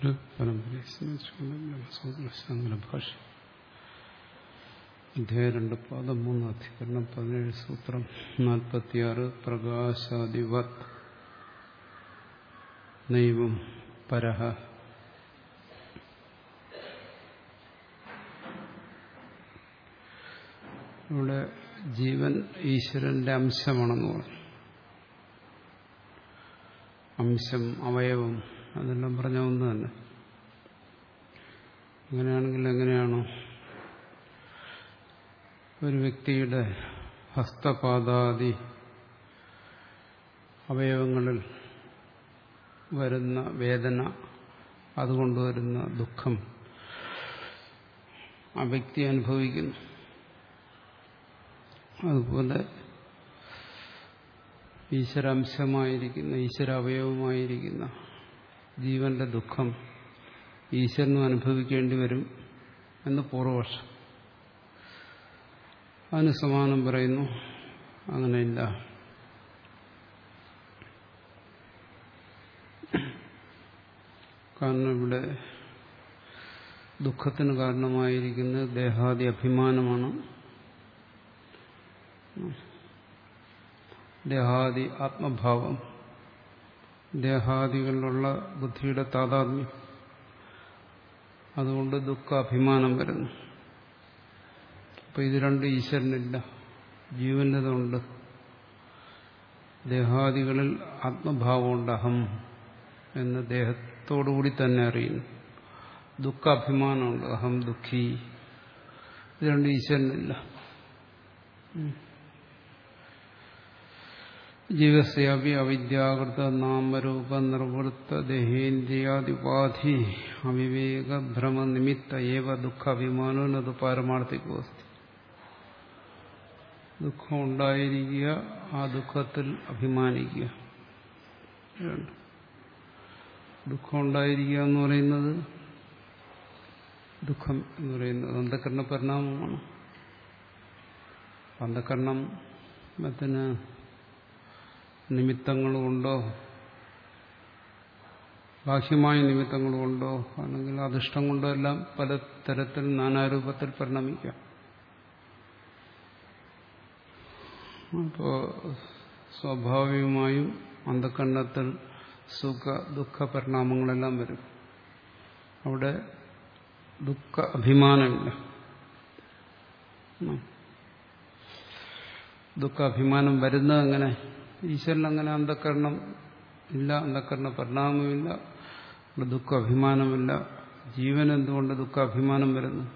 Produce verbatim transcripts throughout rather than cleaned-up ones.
പരമ്പരയെ സ്മരിച്ചുകൊണ്ട് ബ്രഹ്മസൂത്ര ഭാഷ അധ്യായം രണ്ട് പാദം മൂന്ന് അധികരണം പതിനേഴ് സൂത്രം നാൽപ്പത്തിയാറ് പ്രകാശാദിവത് നൈവം പരഹ. ഇവിടെ ജീവൻ ഈശ്വരന്റെ അംശമാണെന്ന് പറഞ്ഞു. അംശം, അവയവം അതെല്ലാം പറഞ്ഞ ഒന്ന് തന്നെ. അങ്ങനെയാണെങ്കിൽ എങ്ങനെയാണോ ഒരു വ്യക്തിയുടെ ഹസ്തപാദാദി അവയവങ്ങളിൽ വരുന്ന വേദന, അതുകൊണ്ടുവരുന്ന ദുഃഖം ആ വ്യക്തി അനുഭവിക്കുന്നു, അതുപോലെ ഈശ്വരാംശമായിരിക്കുന്ന ഈശ്വരാവയവമായിരിക്കുന്ന ജീവന്റെ ദുഃഖം ഈശ്വരനും അനുഭവിക്കേണ്ടി വരും എന്ന് പൂർവപക്ഷം. അതിന് സമാനം പറയുന്നു, അങ്ങനെയില്ല. കാരണം ഇവിടെ ദുഃഖത്തിന് കാരണമായിരിക്കുന്നത് ദേഹാദി അഭിമാനമാണ്. ദേഹാദി ആത്മഭാവം, ദേഹാദികളിലുള്ള ബുദ്ധിയുടെ താതാത്മ്യം, അതുകൊണ്ട് ദുഃഖ അഭിമാനം വരുന്നു. അപ്പൊ ഇത് രണ്ട് ഈശ്വരനില്ല, ജീവന്റേതുണ്ട്. ദേഹാദികളിൽ ആത്മഭാവമുണ്ട്, അഹം എന്ന് ദേഹത്തോടുകൂടി തന്നെ അറിയുന്നു. ദുഃഖ അഭിമാനമുണ്ട്, അഹം ദുഃഖി. ഇത് രണ്ട് ഈശ്വരനില്ല. ജീവസ്യാപി അവിദ്യാകൃത നാമരൂപ നിർവൃത്ത ദേഹേന്ദ്രിയാദിപാധി അവിവേക ഭ്രമ നിമിത്ത ഏവ ദുഃഖാഭിമാനോ നത് പാരമാർത്ഥികോസ്തി. ദുഃഖം ഉണ്ടായിരിക്കുക, ആ ദുഃഖത്തിൽ അഭിമാനിക്കുക. ദുഃഖം ഉണ്ടായിരിക്കുക എന്ന് പറയുന്നത്, ദുഃഖം എന്ന് പറയുന്നത് അന്ധകരണ പരിണാമമാണ്. അന്ധകരണത്തിന് നിമിത്തങ്ങളുകൊണ്ടോ ബാഹ്യമായ നിമിത്തങ്ങളുകൊണ്ടോ അല്ലെങ്കിൽ അധിഷ്ഠം കൊണ്ടോ എല്ലാം പല തരത്തിൽ നാനാരൂപത്തിൽ പരിണമിക്കാം. അപ്പോ സ്വാഭാവികമായും അന്ധകരണത്തിൽ സുഖ ദുഃഖ പരിണാമങ്ങളെല്ലാം വരും. അവിടെ ദുഃഖ അഭിമാനമില്ല. ദുഃഖ അഭിമാനം വരുന്നത് അങ്ങനെ ഈശ്വരൻ അങ്ങനെ അന്ധകരണം ഇല്ല, അന്ധകരണ പരിണാമമില്ല, ദുഃഖ അഭിമാനമില്ല. ജീവൻ എന്തുകൊണ്ട് ദുഃഖ അഭിമാനം വരുന്നു?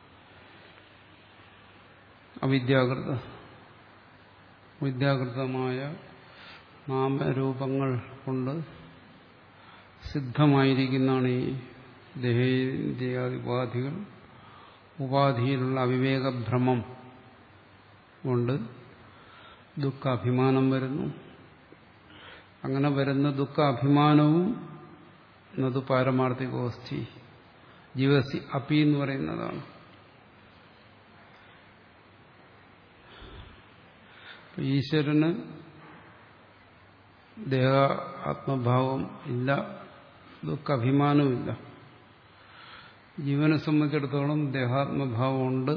അവിദ്യാകൃത വിദ്യാകൃതമായ നാമരൂപങ്ങൾ കൊണ്ട് സിദ്ധമായിരിക്കുന്നതാണ് ഈ ദേഹേന്ദ്രിയാദി ഉപാധികൾ. ഉപാധിയിലുള്ള അവിവേകഭ്രമം കൊണ്ട് ദുഃഖ അഭിമാനം വരുന്നു. അങ്ങനെ വരുന്ന ദുഃഖ അഭിമാനവും നത് പാരമാർത്ഥികോസ്തി ജീവസി അപി എന്ന് പറയുന്നതാണ്. ഈശ്വരന് ദേഹ ആത്മഭാവം ഇല്ല, ദുഃഖ അഭിമാനമില്ല. ജീവനെ സംബന്ധിച്ചിടത്തോളം ദേഹാത്മഭാവമുണ്ട്,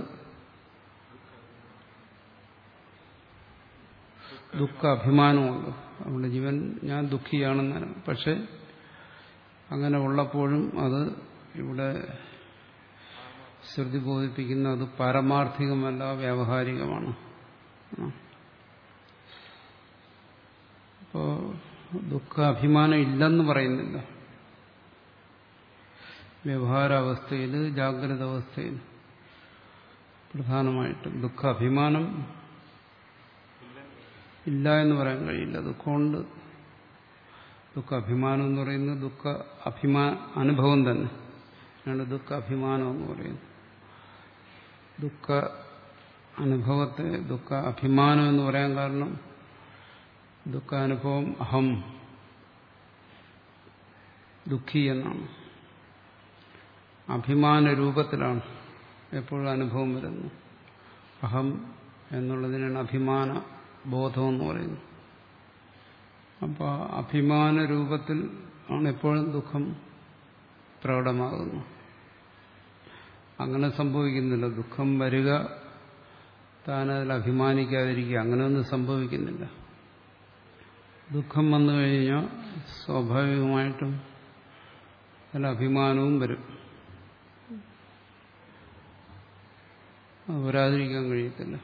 ദുഃഖ അഭിമാനമുണ്ട്. അതുകൊണ്ട് ജീവൻ ഞാൻ ദുഃഖിയാണെന്നാണ്. പക്ഷെ അങ്ങനെ ഉള്ളപ്പോഴും അത് ഇവിടെ ശ്രുതി ബോധിപ്പിക്കുന്ന അത് പാരമാർത്ഥികമല്ല, വ്യാവഹാരികമാണ്. അപ്പോ ദുഃഖ അഭിമാനം ഇല്ലെന്ന് പറയുന്നില്ല. വ്യവഹാരാവസ്ഥയിൽ, ജാഗ്രത അവസ്ഥയിൽ പ്രധാനമായിട്ടും ദുഃഖ അഭിമാനം ഇല്ല എന്ന് പറയാൻ കഴിയില്ല. ദുഃഖമുണ്ട്. ദുഃഖ അഭിമാനം എന്ന് പറയുന്നത് ദുഃഖ അഭിമാ അനുഭവം തന്നെ ആണ് ദുഃഖ അഭിമാനം എന്ന് പറയുന്നത്. ദുഃഖ അനുഭവത്തെ ദുഃഖ അഭിമാനം എന്ന് പറയാൻ കാരണം ദുഃഖാനുഭവം അഹം ദുഃഖി എന്നാണ്. അഭിമാന രൂപത്തിലാണ് എപ്പോഴും അനുഭവം വരുന്നത്. അഹം എന്നുള്ളതിനാണ് അഭിമാന ബോധം എന്ന് പറയുന്നു. അപ്പോൾ അഭിമാന രൂപത്തിൽ ആണ് എപ്പോഴും ദുഃഖം പ്രകടമാകുന്നു. അങ്ങനെ സംഭവിക്കുന്നില്ല. ദുഃഖം വരിക, താനതിൽ അഭിമാനിക്കാതിരിക്കുക, അങ്ങനെയൊന്നും സംഭവിക്കുന്നില്ല. ദുഃഖം വന്നു കഴിഞ്ഞാൽ സ്വാഭാവികമായിട്ടും അതിൽ അഭിമാനവും വരും. അത് വരാതിരിക്കാൻ കഴിയത്തില്ല.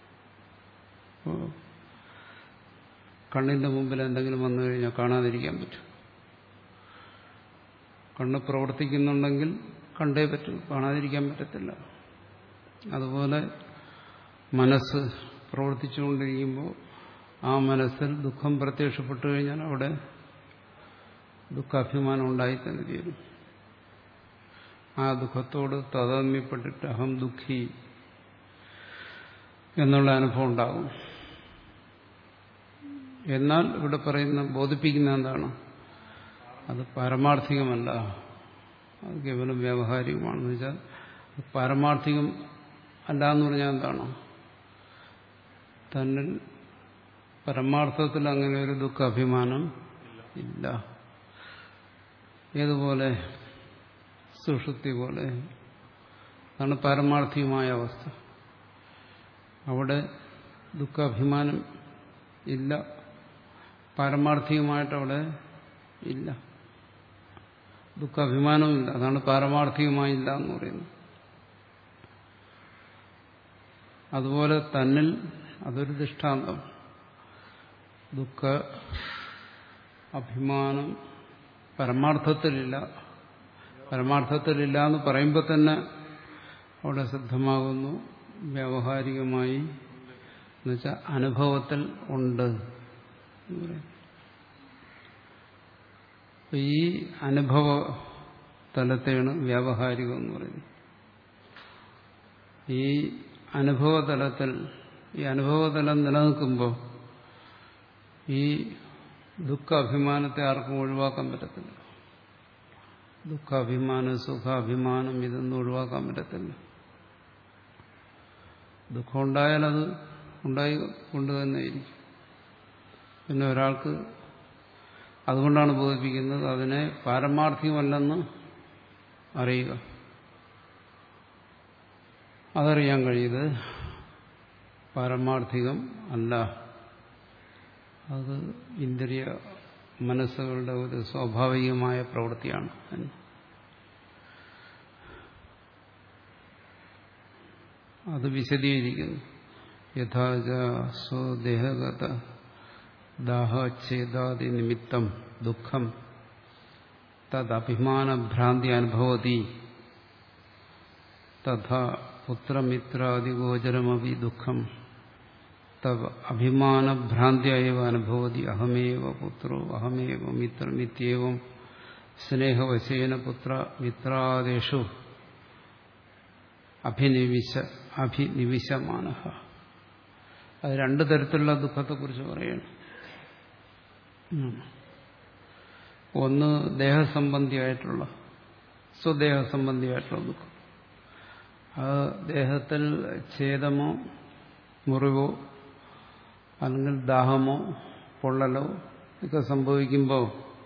കണ്ണിന്റെ മുമ്പിൽ എന്തെങ്കിലും വന്നു കഴിഞ്ഞാൽ കാണാതിരിക്കാൻ പറ്റും. കണ്ണ് പ്രവർത്തിക്കുന്നുണ്ടെങ്കിൽ കണ്ടേ പറ്റൂ, കാണാതിരിക്കാൻ പറ്റത്തില്ല. അതുപോലെ മനസ്സ് പ്രവർത്തിച്ചുകൊണ്ടിരിക്കുമ്പോൾ ആ മനസ്സിൽ ദുഃഖം പ്രത്യക്ഷപ്പെട്ടു കഴിഞ്ഞാൽ അവിടെ ദുഃഖാഭിമാനം ഉണ്ടായിത്തന്നെ തീരും. ആ ദുഃഖത്തോട് താതാത്മ്യപ്പെട്ടിട്ട് അഹം ദുഃഖി എന്നുള്ള അനുഭവം ഉണ്ടാകും. എന്നാൽ ഇവിടെ പറയുന്ന ബോധിപ്പിക്കുന്ന എന്താണ്? അത് പാരമാർത്ഥികമല്ല, അത് കേവലം വ്യാവഹാരികമാണെന്ന് വെച്ചാൽ പാരമാർത്ഥികം അല്ല എന്ന് പറഞ്ഞാൽ എന്താണ്? തന്നിൽ പരമാർത്ഥത്തിൽ അങ്ങനെ ഒരു ദുഃഖാഭിമാനം ഇല്ല. ഏതുപോലെ? സുഷുപ്തി പോലെ. അതാണ് പാരമാർത്ഥികമായ അവസ്ഥ. അവിടെ ദുഃഖാഭിമാനം ഇല്ല, പാരമാർത്ഥികമായിട്ടവിടെ ഇല്ല, ദുഃഖാഭിമാനമില്ല. അതാണ് പാരമാർത്ഥികമായില്ല എന്ന് പറയുന്നത്. അതുപോലെ തന്നിൽ അതൊരു ദൃഷ്ടാന്തം. ദുഃഖ അഭിമാനം പരമാർത്ഥത്തിലില്ല. പരമാർത്ഥത്തിലില്ല എന്ന് പറയുമ്പോൾ തന്നെ അവിടെ സിദ്ധമാകുന്നു വ്യാവഹാരികമായി, എന്നുവെച്ചാൽ അനുഭവത്തിൽ ഉണ്ട്. ഈ അനുഭവ തലത്തെയാണ് വ്യാവഹാരികം എന്ന് പറയുന്നത്. ഈ അനുഭവതലത്തിൽ ഈ അനുഭവതലം നിലനിൽക്കുമ്പോൾ ഈ ദുഃഖാഭിമാനത്തെ ആർക്കും ഒഴിവാക്കാൻ പറ്റത്തില്ല. ദുഃഖാഭിമാനം, സുഖാഭിമാനം ഇതൊന്നും ഒഴിവാക്കാൻ പറ്റത്തില്ല. ദുഃഖം ഉണ്ടായാൽ അത് ഉണ്ടായി കൊണ്ട് തന്നെ ഇരിക്കും. പിന്നെ ഒരാൾക്ക് അതുകൊണ്ടാണ് ബോധിപ്പിക്കുന്നത് അതിനെ പാരമാർത്ഥികമല്ലെന്ന് അറിയുക. അതറിയാൻ കഴിയുന്നത് പാരമാർത്ഥികം അല്ല, അത് ഇന്ദ്രിയ മനസ്സുകളുടെ ഒരു സ്വാഭാവികമായ പ്രവൃത്തിയാണ് എന്ന്. അത് വിശദീകരിക്കുന്നു. യഥാച സ്വദേഹഗത ദാഹച്ഛേദാദി നിമിത്തം ദുഃഖം തദഭിമാനഭ്രാന്തി അനുഭവതി തഥാ പുത്രമിത്രാദിഗോചരമപി ദുഃഖം തവ അഭിമാനഭ്രാന്തിയവ അനുഭവതി. അഹമേവ പുത്രോ അഹമേവ മിത്രമിത്യേവം സ്നേഹവശേന പുത്ര മിത്രാദേശു അഭിനിവിശ അഭിനിവിശമാന. അത് രണ്ടു തരത്തിലുള്ള ദുഃഖത്തെക്കുറിച്ച് പറയണം. ഒന്ന് ദേഹസംബന്ധിയായിട്ടുള്ള സ്വദേഹസംബന്ധിയായിട്ടുള്ള ദുഃഖം. അത് ദേഹത്തിൽ ഛേദമോ മുറിവോ അല്ലെങ്കിൽ ദാഹമോ പൊള്ളലോ ഒക്കെ സംഭവിക്കുമ്പോൾ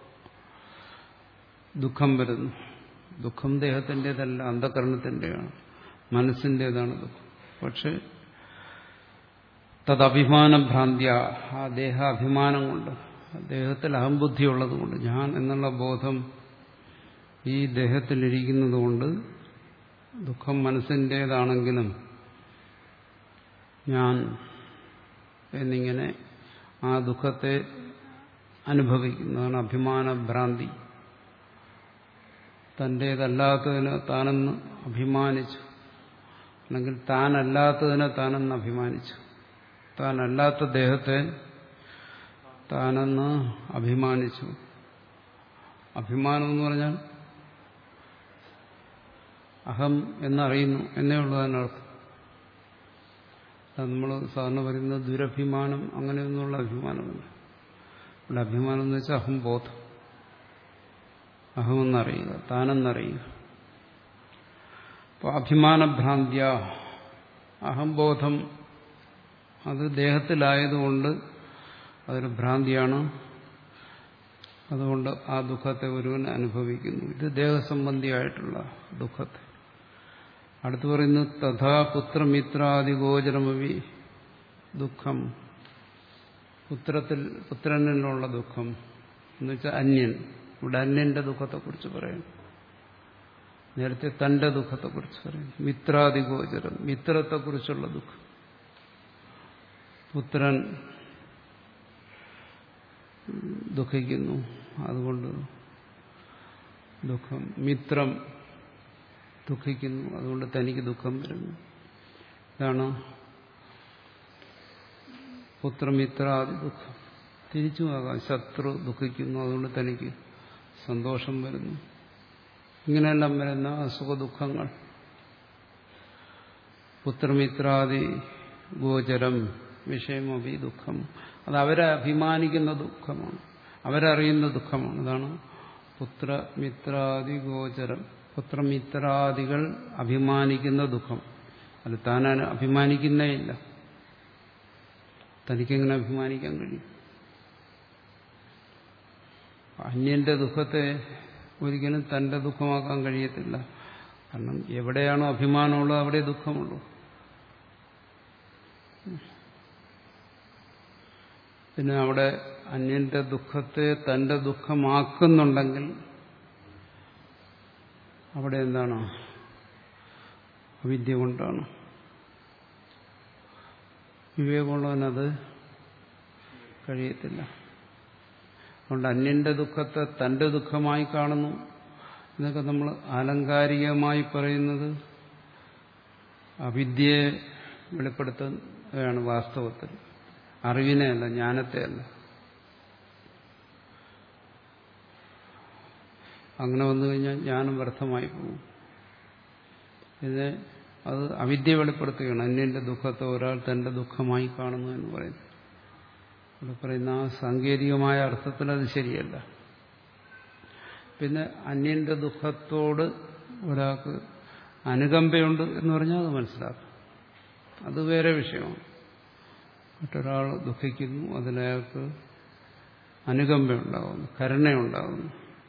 ദുഃഖം വരുന്നു. ദുഃഖം ദേഹത്തിൻ്റെതല്ല, അന്ധകരണത്തിൻ്റെയാണ്, മനസ്സിൻ്റെതാണ് ദുഃഖം. പക്ഷെ തദഭിമാനഭ്രാന്ത്യ, ആ ദേഹാഭിമാനം കൊണ്ട്, ദേഹത്തിൽ അഹംബുദ്ധി ഉള്ളതുകൊണ്ട്, ഞാൻ എന്നുള്ള ബോധം ഈ ദേഹത്തിലിരിക്കുന്നത് കൊണ്ട് ദുഃഖം മനസ്സിൻ്റേതാണെങ്കിലും ഞാൻ എന്നിങ്ങനെ ആ ദുഃഖത്തെ അനുഭവിക്കുന്നതാണ് അഭിമാനഭ്രാന്തി. തൻ്റേതല്ലാത്തതിന് താനെന്ന് അഭിമാനിച്ചു, അല്ലെങ്കിൽ താനല്ലാത്തതിനെ താനെന്ന് അഭിമാനിച്ചു. താനല്ലാത്ത ദേഹത്തെ താനെന്ന് അഭിമാനിച്ചു. അഭിമാനം എന്ന് പറഞ്ഞാൽ അഹം എന്നറിയുന്നു എന്നേ ഉള്ളൂ അതിനർത്ഥം. നമ്മൾ സാധാരണ പറയുന്നത് ദുരഭിമാനം, അങ്ങനെയൊന്നുള്ള അഭിമാനമല്ല. ഇവിടെ അഭിമാനം എന്ന് വെച്ചാൽ അഹംബോധം, അഹമെന്നറിയുക, താനെന്നറിയുക. അപ്പോൾ അഭിമാനഭ്രാന്ത്യ, അഹംബോധം അത് ദേഹത്തിലായതുകൊണ്ട് അതൊരു ഭ്രാന്തിയാണ്. അതുകൊണ്ട് ആ ദുഃഖത്തെ ഒരുവൻ അനുഭവിക്കുന്നു. ഇത് ദേഹസംബന്ധിയായിട്ടുള്ള ദുഃഖത്തെ. അടുത്ത് പറയുന്നു തഥാ പുത്രമിത്രാദിഗോചരമവി ദുഃഖം. പുത്രത്തിൽ പുത്രനിലുള്ള ദുഃഖം എന്ന് വെച്ചാൽ അന്യൻ. ഇവിടെ അന്യന്റെ ദുഃഖത്തെക്കുറിച്ച് പറയുന്നു. നേരത്തെ തന്റെ ദുഃഖത്തെക്കുറിച്ച് പറയുന്നു. മിത്രാദിഗോചരം, മിത്രത്തെക്കുറിച്ചുള്ള ദുഃഖം. പുത്രൻ ദുഃഖിക്കുന്നു, അതുകൊണ്ട് ദുഃഖം. മിത്രം ദുഃഖിക്കുന്നു, അതുകൊണ്ട് തനിക്ക് ദുഃഖം വരുന്നു. ഇതാണ് പുത്രമിത്രാദി ദുഃഖം. തിരിച്ചുമാകാം, ശത്രു ദുഃഖിക്കുന്നു, അതുകൊണ്ട് തനിക്ക് സന്തോഷം വരുന്നു. ഇങ്ങനെയെല്ലാം വരുന്ന സുഖദുഃഖങ്ങൾ പുത്രമിത്രാദി ഗോചരം വിഷയമൊബി ദുഃഖം. അത് അവരെ അഭിമാനിക്കുന്ന ദുഃഖമാണ്, അവരറിയുന്ന ദുഃഖമാണ്. അതാണ് പുത്രമിത്രാദി ഗോചരം. പുത്രമിത്രാദികൾ അഭിമാനിക്കുന്ന ദുഃഖം. അത് താൻ അഭിമാനിക്കുന്നേ ഇല്ല. തനിക്കെങ്ങനെ അഭിമാനിക്കാൻ കഴിയും? അന്യന്റെ ദുഃഖത്തെ ഒരിക്കലും തന്റെ ദുഃഖമാക്കാൻ കഴിയത്തില്ല. കാരണം എവിടെയാണോ അഭിമാനമുള്ളത് അവിടെ ദുഃഖമുള്ളൂ. പിന്നെ അവിടെ അന്യന്റെ ദുഃഖത്തെ തന്റെ ദുഃഖമാക്കുന്നുണ്ടെങ്കിൽ അവിടെ എന്താണ്? അവിദ്യ കൊണ്ടാണ്. വിവേകമുള്ളവനത് കഴിയത്തില്ല. അതുകൊണ്ട് അന്യന്റെ ദുഃഖത്തെ തന്റെ ദുഃഖമായി കാണുന്നു എന്നൊക്കെ നമ്മൾ ആലങ്കാരികമായി പറയുന്നത് അവിദ്യയെ വെളിപ്പെടുത്തുകയാണ്. വാസ്തവത്തിൽ അറിവിനെയല്ല, ജ്ഞാനത്തെയല്ല. അങ്ങനെ വന്നു കഴിഞ്ഞാൽ ജ്ഞാനം വ്യർത്ഥമായി പോകും. ഇത് അത് അവിദ്യ വെളിപ്പെടുത്തുകയാണ്. അന്യന്റെ ദുഃഖത്തെ ഒരാൾ തന്റെ ദുഃഖമായി കാണുന്നു എന്ന് പറയുന്നു. ഇവിടെ പറയുന്ന ആ സാങ്കേതികമായ അർത്ഥത്തിൽ അത് ശരിയല്ല. പിന്നെ അന്യന്റെ ദുഃഖത്തോട് ഒരാൾക്ക് അനുകമ്പയുണ്ട് എന്ന് പറഞ്ഞാൽ അത് മനസ്സിലാക്കും. അത് വേറെ വിഷയമാണ്. മറ്റൊരാൾ ദുഃഖിക്കുന്നു, അതിലയാൾക്ക് അനുകമ്പയുണ്ടാകുന്നു, കരുണയുണ്ടാകുന്നു.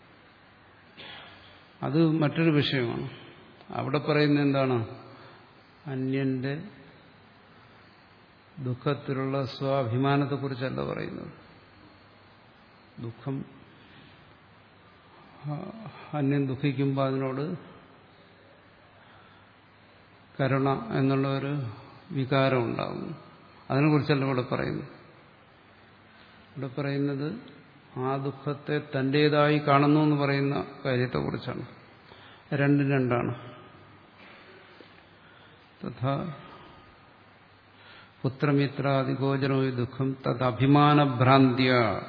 അത് മറ്റൊരു വിഷയമാണ്. അവിടെ പറയുന്നത് എന്താണ്? അന്യന്റെ ദുഃഖത്തിലുള്ള സ്വാഭിമാനത്തെക്കുറിച്ചല്ല പറയുന്നത്. ദുഃഖം അന്യൻ ദുഃഖിക്കുമ്പോൾ അതിനോട് കരുണ എന്നുള്ള ഒരു വികാരം ഉണ്ടാകുന്നു. അതിനെക്കുറിച്ചല്ല ഇവിടെ പറയുന്നു. ഇവിടെ പറയുന്നത് ആ ദുഃഖത്തെ തന്റേതായി കാണുന്നു എന്ന് പറയുന്ന കാര്യത്തെക്കുറിച്ചാണ്. രണ്ടും രണ്ടാണ്. തഥാ പുത്രമിത്രാദിഗോചരോ ദുഃഖം തത് അഭിമാനഭ്രാന്ത്യ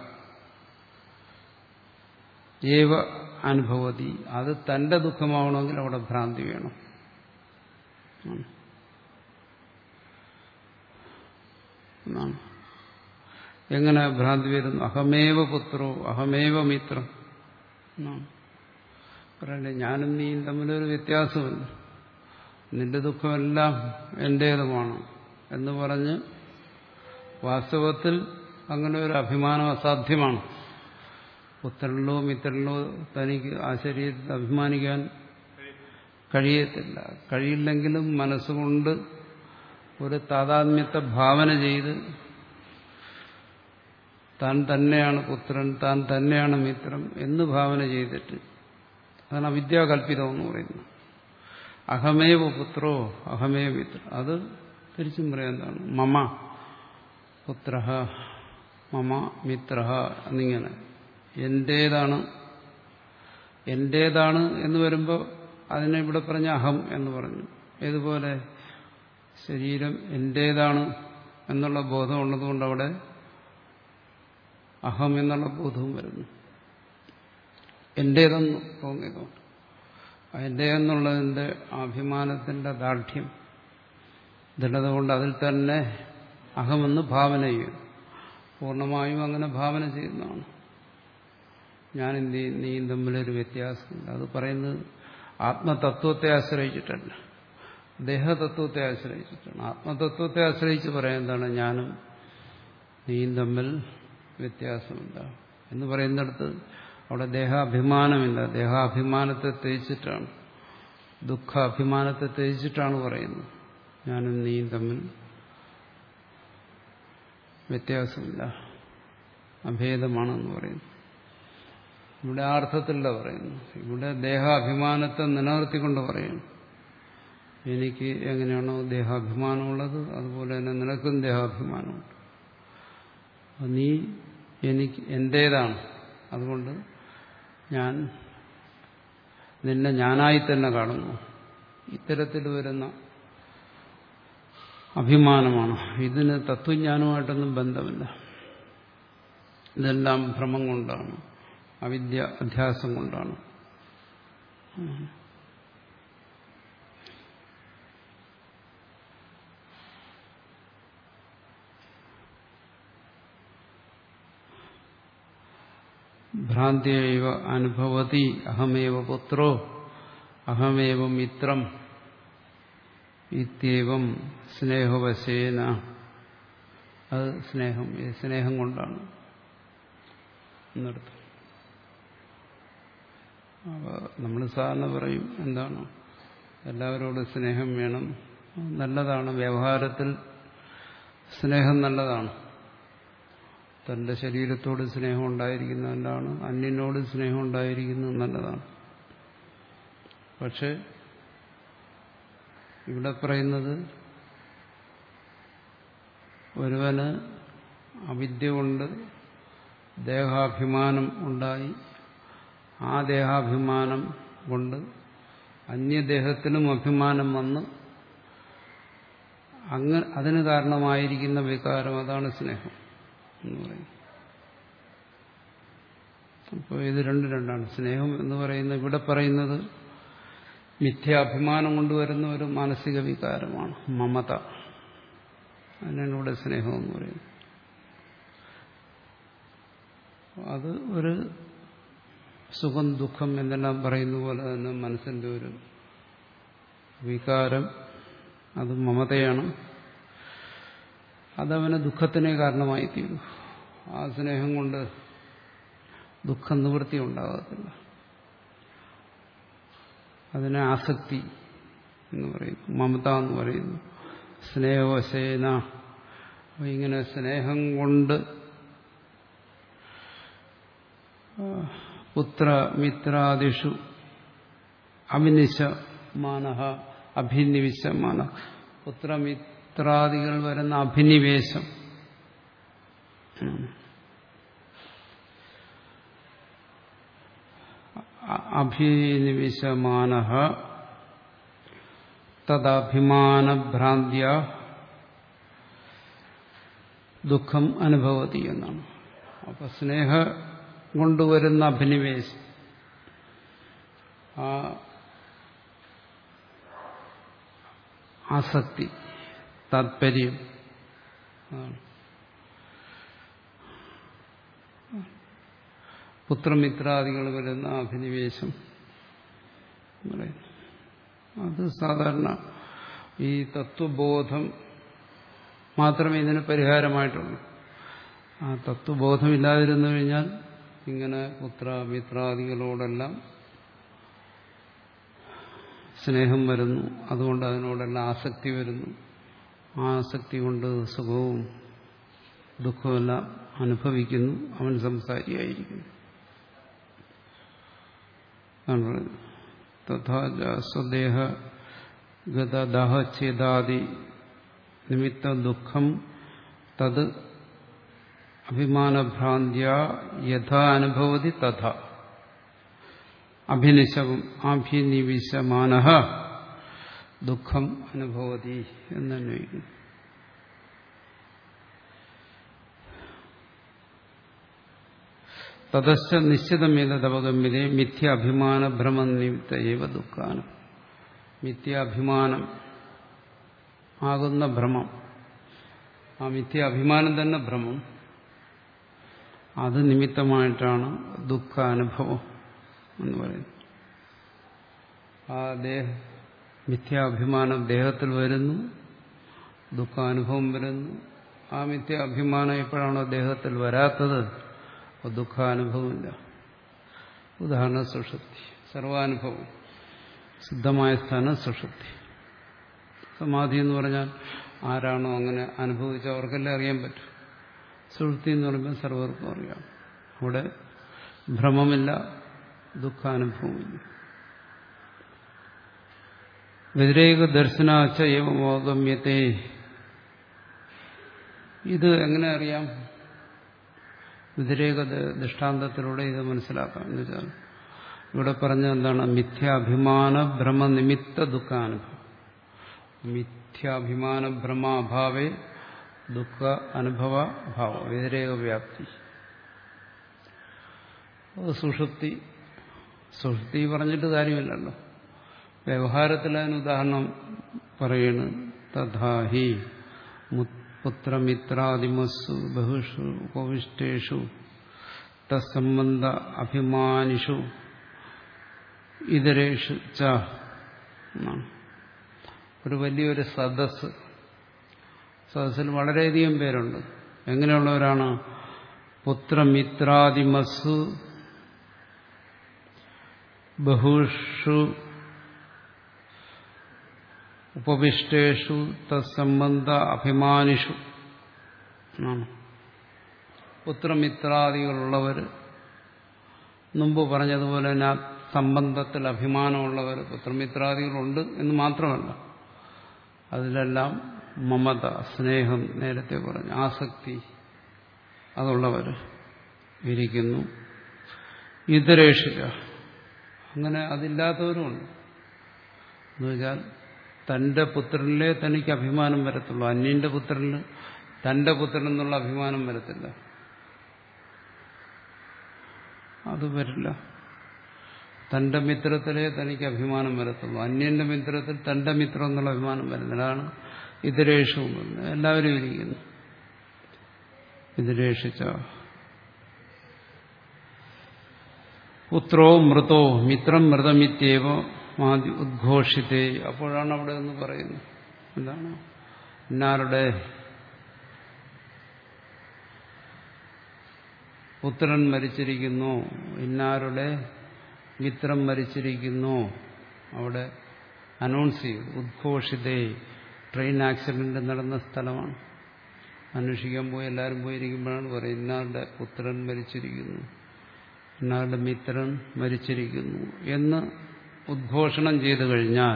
ഏവ അനുഭവതി. അത് തന്റെ ദുഃഖമാവണമെങ്കിൽ അവിടെ ഭ്രാന്തി വേണം. എന്നാണ്. എങ്ങനെ ഭ്രാന്തി വരുന്നു? അഹമേവ പുത്രോ അഹമേവ മിത്രം എന്നാണ് പറയണ്ടേ. ഞാനും നീയും തമ്മിലൊരു വ്യത്യാസമില്ല, നിന്റെ ദുഃഖമെല്ലാം എന്റേതുമാണ് എന്ന് പറഞ്ഞ് വാസ്തവത്തിൽ അങ്ങനെ ഒരു അഭിമാനം അസാധ്യമാണ്. പുത്രനിലോ മിത്രനിലോ തനിക്ക് ആ ശരീരത്തിൽ അഭിമാനിക്കാൻ കഴിയത്തില്ല. കഴിയില്ലെങ്കിലും മനസ്സുകൊണ്ട് ഒരു താതാത്മ്യത്തെ ഭാവന ചെയ്ത് താൻ തന്നെയാണ് പുത്രൻ, താൻ തന്നെയാണ് മിത്രം എന്ന് ഭാവന ചെയ്തിട്ട്, അതാണ് അവിദ്യാകല്പിതം എന്ന് പറയുന്നത്. അഹമേവ പുത്രോ അഹമേവ മിത്രം. അത് തിരിച്ചും പറയാൻ എന്താണ്? മമ പുത്ര മമ മിത്ര എന്നിങ്ങനെ എന്റേതാണ് എന്റേതാണ് എന്ന് വരുമ്പോൾ അതിനെ ഇവിടെ പറഞ്ഞ അഹം എന്ന് പറഞ്ഞു. ഏതുപോലെ ശരീരം എന്റേതാണ് എന്നുള്ള ബോധം ഉള്ളതുകൊണ്ട് അവിടെ അഹം എന്നുള്ള ബോധവും വരുന്നു. എന്റേതെന്ന് തോന്നിയതുകൊണ്ട് എന്റേതെന്നുള്ളതിന്റെ അഭിമാനത്തിന്റെ ദാർഢ്യം ദൃഢത കൊണ്ട് അതിൽ തന്നെ അഹമെന്ന് ഭാവന ചെയ്യും. പൂർണ്ണമായും അങ്ങനെ ഭാവന ചെയ്യുന്നതാണ്. ഞാൻ എന്ത് നീയും തമ്മിലൊരു വ്യത്യാസമുണ്ട്. അത് പറയുന്നത് ആത്മതത്വത്തെ ആശ്രയിച്ചിട്ടല്ല, ദേഹതത്വത്തെ ആശ്രയിച്ചിട്ടാണ്. ആത്മതത്വത്തെ ആശ്രയിച്ച് പറയാൻ എന്താണ്? ഞാനും നീയും തമ്മിൽ വ്യത്യാസമില്ല എന്ന് പറയുന്നിടത്ത് അവിടെ ദേഹാഭിമാനമില്ല. ദേഹാഭിമാനത്തെ ത്യജിച്ചിട്ടാണ്, ദുഃഖാഭിമാനത്തെ ത്യജിച്ചിട്ടാണ് പറയുന്നത്. ഞാനും നീയും തമ്മിൽ വ്യത്യാസമില്ല, അഭേദമാണെന്ന് പറയുന്നു. ഇവിടെ ആ അർത്ഥത്തിലല്ല പറയുന്നു. ഇവിടെ ദേഹാഭിമാനത്തെ നിലനിർത്തിക്കൊണ്ട് പറയുന്നു. എനിക്ക് എങ്ങനെയാണോ ദേഹാഭിമാനമുള്ളത് അതുപോലെ തന്നെ നിനക്കും ദേഹാഭിമാനമുണ്ട്. നീ എനിക്ക് എന്റേതാണ്, അതുകൊണ്ട് ഞാൻ നിന്നെ ഞാനായി തന്നെ കാണുന്നു. ഇത്തരത്തിൽ വരുന്ന അഭിമാനമാണ്. ഇതിന് തത്വജ്ഞാനവുമായിട്ടൊന്നും ബന്ധമില്ല. ഇതെല്ലാം ഭ്രമം കൊണ്ടാണ്, അവിദ്യ അധ്യാസം കൊണ്ടാണ്. ഭ്രാന്തിയൈവ അനുഭവതി അഹമേവ പുത്രോ അഹമേവ മിത്രം ഇത്യവം സ്നേഹവശേന. അത് സ്നേഹം, സ്നേഹം കൊണ്ടാണ് എന്നർത്ഥം. അപ്പോൾ നമ്മൾ സാധാരണ പറയും എന്താണ്, എല്ലാവരോടും സ്നേഹം വേണം, നല്ലതാണ്, വ്യവഹാരത്തിൽ സ്നേഹം നല്ലതാണ്. തന്റെ ശരീരത്തോട് സ്നേഹം ഉണ്ടായിരിക്കുന്നതാണ്, അന്യനോട് സ്നേഹം ഉണ്ടായിരിക്കുന്നത് നല്ലതാണ്. പക്ഷെ ഇവിടെ പറയുന്നത് ഒരുവന് അവിദ്യ കൊണ്ട് ദേഹാഭിമാനം ഉണ്ടായി, ആ ദേഹാഭിമാനം കൊണ്ട് അന്യദേഹത്തിനും അഭിമാനം വന്ന് അങ്ങ് അതിന് കാരണമായിരിക്കുന്ന വികാരം, അതാണ് സ്നേഹം എന്ന് പറയും. അപ്പോൾ ഇത് രണ്ട് രണ്ടാണ്. സ്നേഹം എന്ന് പറയുന്നത് ഇവിടെ പറയുന്നത് മിഥ്യാഭിമാനം കൊണ്ടുവരുന്ന ഒരു മാനസിക വികാരമാണ്, മമത. അതിനാണ് ഇവിടെ സ്നേഹം എന്ന് പറയുന്നത്. അത് ഒരു സുഖം ദുഃഖം എന്നെല്ലാം പറയുന്ന പോലെ തന്നെ മനസ്സിന്റെ ഒരു വികാരം, അത് മമതയാണ്. അതവന് ദുഃഖത്തിനേ കാരണമായി തീരും. ആ സ്നേഹം കൊണ്ട് ദുഃഖ നിവൃത്തി ഉണ്ടാകത്തില്ല. അതിനെ ആസക്തി എന്ന് പറയുന്നു, മമത എന്ന് പറയുന്നു, സ്നേഹവശേന. ഇങ്ങനെ സ്നേഹം കൊണ്ട് പുത്രമിത്രാദിഷു അഭിനിശമാന അഭിനിവിശമാന. പുത്രമിത്രാദികൾ വരുന്ന അഭിനിവേശം, അഭിനിവിശമാന തദഭിമാനഭ്രാന്ത്യ ദുഃഖം അനുഭവതി എന്നാണ്. അപ്പൊ സ്നേഹ കൊണ്ടുവരുന്ന അഭിനിവേശം, ആ ആസക്തി, താത്പര്യം, പുത്രമിത്രാദികൾ വരുന്ന അഭിനിവേശം അത് സാധാരണ ഈ തത്വബോധം മാത്രമേ ഇതിന് പരിഹാരമായിട്ടുള്ളൂ. ആ തത്വബോധമില്ലാതിരുന്നു കഴിഞ്ഞാൽ ഇങ്ങനെ പുത്രമിത്രാദികളോടെല്ലാം സ്നേഹം വരുന്നു, അതുകൊണ്ട് അതിനോടെല്ലാം ആസക്തി വരുന്നു. ആ ആസക്തി കൊണ്ട് സുഖവും ദുഃഖവുമെല്ലാം അനുഭവിക്കുന്നു, അവൻ സംസാരിയായിരിക്കുന്നു. തഥാ സ്വദേഹ ഗതദാഹച്ഛേദാദി നിമിത്ത ദുഃഖം തത് അഭിമാനഭ്രാന്ത്യ യഥാ അനുഭവതി തഥാ അഭിനിശം അഭിനിവിശമാനഃ ദുഃഖം അനുഭവതി എന്നന്വയിക്കുന്നു. തതശ്ച നിശ്ചിതമേതവഗമ്യതേ മിഥ്യാഭിമാനഭ്രമ നിമിത്ത ഏവ ദുഃഖാനം. മിഥ്യാഭിമാനം ആകുന്ന ഭ്രമം, ആ മിഥ്യാഭിമാനം തന്നെ ഭ്രമം, അത് നിമിത്തമായിട്ടാണ് ദുഃഖാനുഭവം എന്ന് പറയുന്നത്. ആ ദേഹ മിഥ്യാഭിമാനം ദേഹത്തിൽ വരുന്നു, ദുഃഖാനുഭവം വരുന്നു. ആ മിഥ്യാഭിമാനം എപ്പോഴാണോ ദേഹത്തിൽ വരാത്തത്, അപ്പോൾ ദുഃഖാനുഭവമില്ല. ഉദാഹരണ സുഷുപ്തി, സർവാനുഭവം സിദ്ധമായ സ്ഥാനം സുഷുപ്തി. സമാധി എന്ന് പറഞ്ഞാൽ ആരാണോ അങ്ങനെ അനുഭവിച്ച അവർക്കെല്ലാം അറിയാൻ പറ്റും. സുഷുപ്തി എന്ന് പറയുമ്പോൾ സർവർക്കും അറിയാം. അവിടെ ഭ്രമമില്ല, ദുഃഖാനുഭവമില്ല. വ്യതിരേക ദർശനാച്ച ഏവമോഗമ്യത്തെ. ഇത് എങ്ങനെ അറിയാം? വ്യതിരേക ദൃഷ്ടാന്തത്തിലൂടെ ഇത് മനസ്സിലാക്കാം. എന്ന് വെച്ചാൽ ഇവിടെ പറഞ്ഞ എന്താണ്? മിഥ്യാഭിമാന ഭ്രമനിമിത്ത ദുഃഖാനുഭവം. മിഥ്യാഭിമാന ഭ്രമാഭാവേ ദുഃഖ അനുഭവ ഭാവം, വ്യതിരേക വ്യാപ്തി. സുഷുപ്തി സുഷുപ്തി പറഞ്ഞിട്ട് കാര്യമില്ലല്ലോ. വ്യവഹാരത്തിൽ അതിന് ഉദാഹരണം പറയുന്നു. തഥാഹി പുത്രമിത്രാദിമസ്സു ബഹുഷു ഉപവിഷ്ടേഷു തത്സംബന്ധ അഭിമാനിഷു ഇതരേഷു ച. ഒരു വലിയൊരു സദസ്, സദസ്സിൽ വളരെയധികം പേരുണ്ട്. എങ്ങനെയുള്ളവരാണ്? പുത്രമിത്രാദിമസ്സു ബഹുഷു ഉപവിഷ്ടേഷു തത്സംബന്ധ അഭിമാനിഷു. പുത്രമിത്രാദികളുള്ളവർ, മുമ്പ് പറഞ്ഞതുപോലെ തന്നെ സംബന്ധത്തിൽ അഭിമാനമുള്ളവർ, പുത്രമിത്രാദികളുണ്ട് എന്ന് മാത്രമല്ല, അതിലെല്ലാം മമത, സ്നേഹം, നേരത്തെ പറഞ്ഞ ആസക്തി, അതുള്ളവർ ഇരിക്കുന്നു. ഇതരേഷിക, അങ്ങനെ അതില്ലാത്തവരുമുണ്ട്. എന്നുവെച്ചാൽ തന്റെ പുത്രനിലെ തനിക്ക് അഭിമാനം വരത്തുള്ളൂ. അന്യന്റെ പുത്രന് തന്റെ പുത്രൻ എന്നുള്ള അഭിമാനം വരത്തില്ല, അത് വരില്ല. തന്റെ മിത്രത്തിലേ തനിക്ക് അഭിമാനം വരത്തുള്ളൂ. അന്യന്റെ മിത്രത്തിൽ തന്റെ മിത്രം എന്നുള്ള അഭിമാനം വരുന്നില്ല. അതാണ് ഇതരേഷവും. എല്ലാവരും ഇരിക്കുന്നു. ഇതിരേഷിച്ച പുത്രോ മൃതോ മിത്രം മൃതമിത്യേവ മാതി ഉദ്ഘോഷിതേ. അപ്പോഴാണ് അവിടെ നിന്ന് പറയുന്നത് എന്താണ്? ഇന്നാരുടെ പുത്രൻ മരിച്ചിരിക്കുന്നു, ഇന്നാരുടെ മിത്രം മരിച്ചിരിക്കുന്നു. അവിടെ അനൗൺസ് ചെയ്തു. ഉദ്ഘോഷിതേ, ട്രെയിൻ ആക്സിഡന്റ് നടന്ന സ്ഥലമാണ്. അന്വേഷിക്കാൻ പോയി എല്ലാവരും പോയിരിക്കുമ്പോഴാണ് പറയും ഇന്നാളുടെ പുത്രൻ മരിച്ചിരിക്കുന്നു, ഇന്നാളുടെ മിത്രൻ മരിച്ചിരിക്കുന്നു എന്ന് ഉദ്ഘോഷണം ചെയ്തു കഴിഞ്ഞാൽ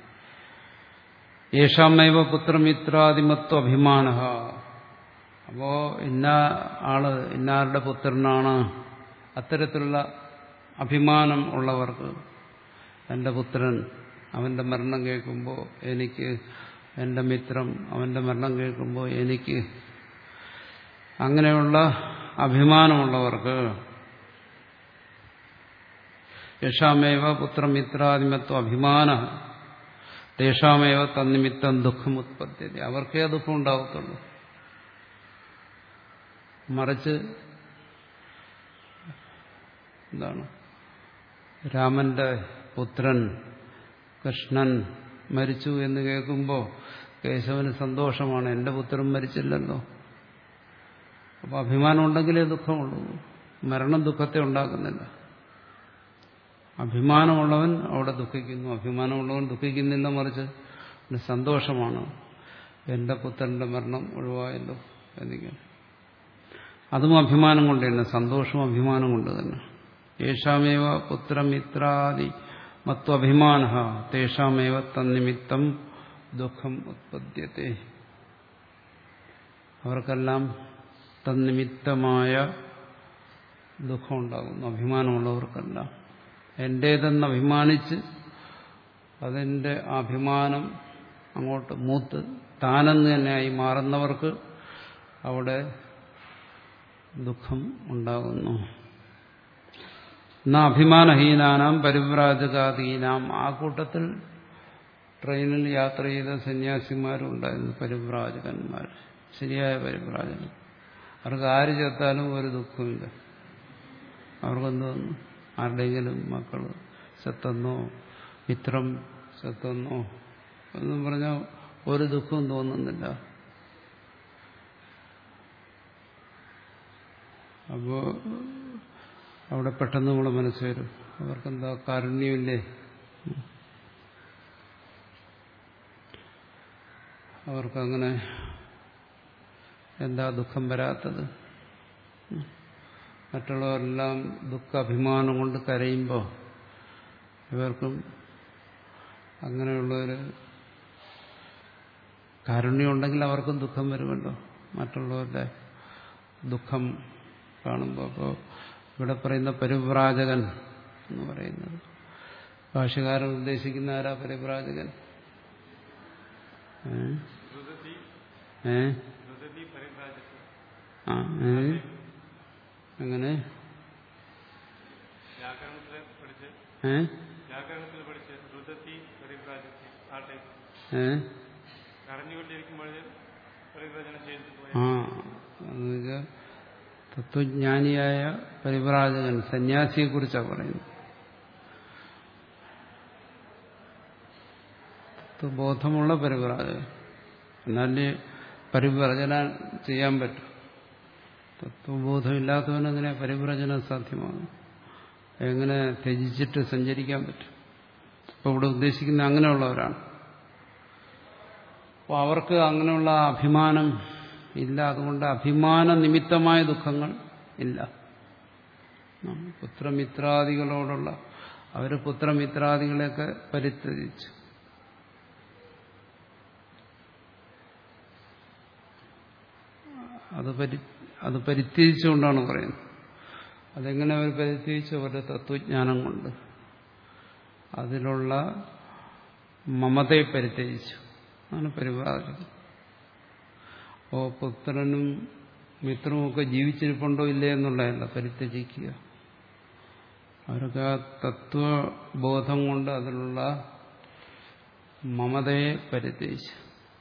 യേശാമൈവ പുത്രമിത്രാദിമത്വ അഭിമാന. അപ്പോ ഇന്ന ആള് ഇന്നാരുടെ പുത്രനാണ്, അത്തരത്തിലുള്ള അഭിമാനം ഉള്ളവർക്ക് എൻ്റെ പുത്രൻ അവന്റെ മരണം കേൾക്കുമ്പോൾ എനിക്ക്, എൻ്റെ മിത്രം അവന്റെ മരണം കേൾക്കുമ്പോൾ എനിക്ക്, അങ്ങനെയുള്ള അഭിമാനമുള്ളവർക്ക് യേശാമേവ പുത്രമിത്രാദിമത്വ അഭിമാന തേഷാമേവ തന്നിമിത്തം ദുഃഖം ഉത്പദ്യത. അവർക്കേ ദുഃഖം ഉണ്ടാവത്തുള്ളൂ. മറിച്ച് എന്താണ്, രാമന്റെ പുത്രൻ കൃഷ്ണൻ മരിച്ചു എന്ന് കേൾക്കുമ്പോൾ കേശവന് സന്തോഷമാണ്, എന്റെ പുത്രൻ മരിച്ചില്ലല്ലോ. അപ്പൊ അഭിമാനം ഉണ്ടെങ്കിലേ ദുഃഖമുള്ളൂ. മരണം ദുഃഖത്തെ ഉണ്ടാക്കുന്നില്ല. അഭിമാനമുള്ളവൻ അവിടെ ദുഃഖിക്കുന്നു, അഭിമാനമുള്ളവൻ ദുഃഖിക്കുന്നില്ല. മറിച്ച് സന്തോഷമാണ്, എന്റെ പുത്രന്റെ മരണം ഒഴിവായല്ലോ എന്നിങ്ങനെ. അതും അഭിമാനം കൊണ്ട് തന്നെ, സന്തോഷവും അഭിമാനം കൊണ്ട് തന്നെ. യേശാമേവ പുത്രമിത്രാദി മത്വഭിമാന തേഷാമേവ തന്നിമിത്തം ദുഃഖം ഉത്പദ്യത്തെ. അവർക്കെല്ലാം തന്നിമിത്തമായ ദുഃഖം ഉണ്ടാകുന്നു, അഭിമാനമുള്ളവർക്കെല്ലാം. എന്റേതെന്ന് അഭിമാനിച്ച് അതിൻ്റെ അഭിമാനം അങ്ങോട്ട് മൂത്ത് താനെന്ന് തന്നെയായി മാറുന്നവർക്ക് അവിടെ ദുഃഖം ഉണ്ടാകുന്നു. എന്നാ അഭിമാനഹീനാനാം പരിവ്രാജകാദീനാം. ആ കൂട്ടത്തിൽ ട്രെയിനിൽ യാത്ര ചെയ്ത സന്യാസിമാരും ഉണ്ടായിരുന്നു, പരിവ്രാജകന്മാർ, ശരിയായ പരിവ്രാജകൻ. അവർക്ക് ആര് ചേർത്താലും ഒരു ദുഃഖമില്ല. അവർക്കെന്തോന്നു, ആരുടെയെങ്കിലും മക്കൾ ചത്തെന്നോ മിത്രം ചത്തെന്നോ എന്നും പറഞ്ഞാൽ ഒരു ദുഃഖവും തോന്നുന്നില്ല. അപ്പോ അവിടെ പെട്ടെന്ന് നമ്മുടെ മനസ്സ് വരും, അവർക്കെന്താ കാരുണ്യമില്ലേ, അവർക്കങ്ങനെ എന്താ ദുഃഖം വരാത്തത്? മറ്റുള്ളവരെല്ലാം ദുഃഖ അഭിമാനം കൊണ്ട് കരയുമ്പോൾ ഇവർക്കും അങ്ങനെയുള്ളൊരു കാരുണ്യമുണ്ടെങ്കിൽ അവർക്കും ദുഃഖം വരുമല്ലോ, മറ്റുള്ളവരുടെ ദുഃഖം കാണുമ്പോൾ. അപ്പോൾ ഇവിടെ പറയുന്ന പരിവ്രാജകൻ എന്ന് പറയുന്നത് ഭാഷ്യകാരൻ ഉദ്ദേശിക്കുന്ന ആരാ പരിവ്രാജകൻ? ഏ ആ അങ്ങനെ ഏ ഏ ആ എന്നുവെച്ചാൽ തത്വജ്ഞാനിയായ പരിവ്രാജകൻ സന്യാസിയെ കുറിച്ചാണ് പറയുന്നത്. തത്വബോധമുള്ള പരിവ്രാജകൻ, എന്നാലേ പരിവ്രജനം ചെയ്യാൻ പറ്റും. തത്വബോധമില്ലാത്തവന് എങ്ങനെ പരിവ്രജനം സാധ്യമാകും? എങ്ങനെ ത്യജിച്ചിട്ട് സഞ്ചരിക്കാൻ പറ്റും? അപ്പോൾ ഇവിടെ ഉദ്ദേശിക്കുന്ന അങ്ങനെയുള്ളവരാണ്. അപ്പോൾ അവർക്ക് അങ്ങനെയുള്ള അഭിമാനം ഇല്ല, അതുകൊണ്ട് അഭിമാന നിമിത്തമായ ദുഃഖങ്ങൾ ഇല്ല. പുത്രമിത്രാദികളോടുള്ള അവർ പുത്രമിത്രാദികളെയൊക്കെ പരിത്യജിച്ചു. അത് പരി അത് പരിത്യജിച്ചുകൊണ്ടാണ് പറയുന്നത്. അതെങ്ങനെ അവർ പരിത്യജിച്ചു? അവരുടെ തത്വജ്ഞാനം കൊണ്ട്, അതിലുള്ള മമതയെ പരിത്യജിച്ചു. അതാണ് പരിവ്രാജകൻ. അപ്പോൾ പുത്രനും മിത്രവുമൊക്കെ ജീവിച്ചിരിപ്പുണ്ടോ ഇല്ലേ എന്നുള്ളതല്ല പരിത്യജിക്കുക, അവർക്ക് ആ തത്വബോധം കൊണ്ട് അതിലുള്ള മമതയെ പരിത്യജിച്ചു.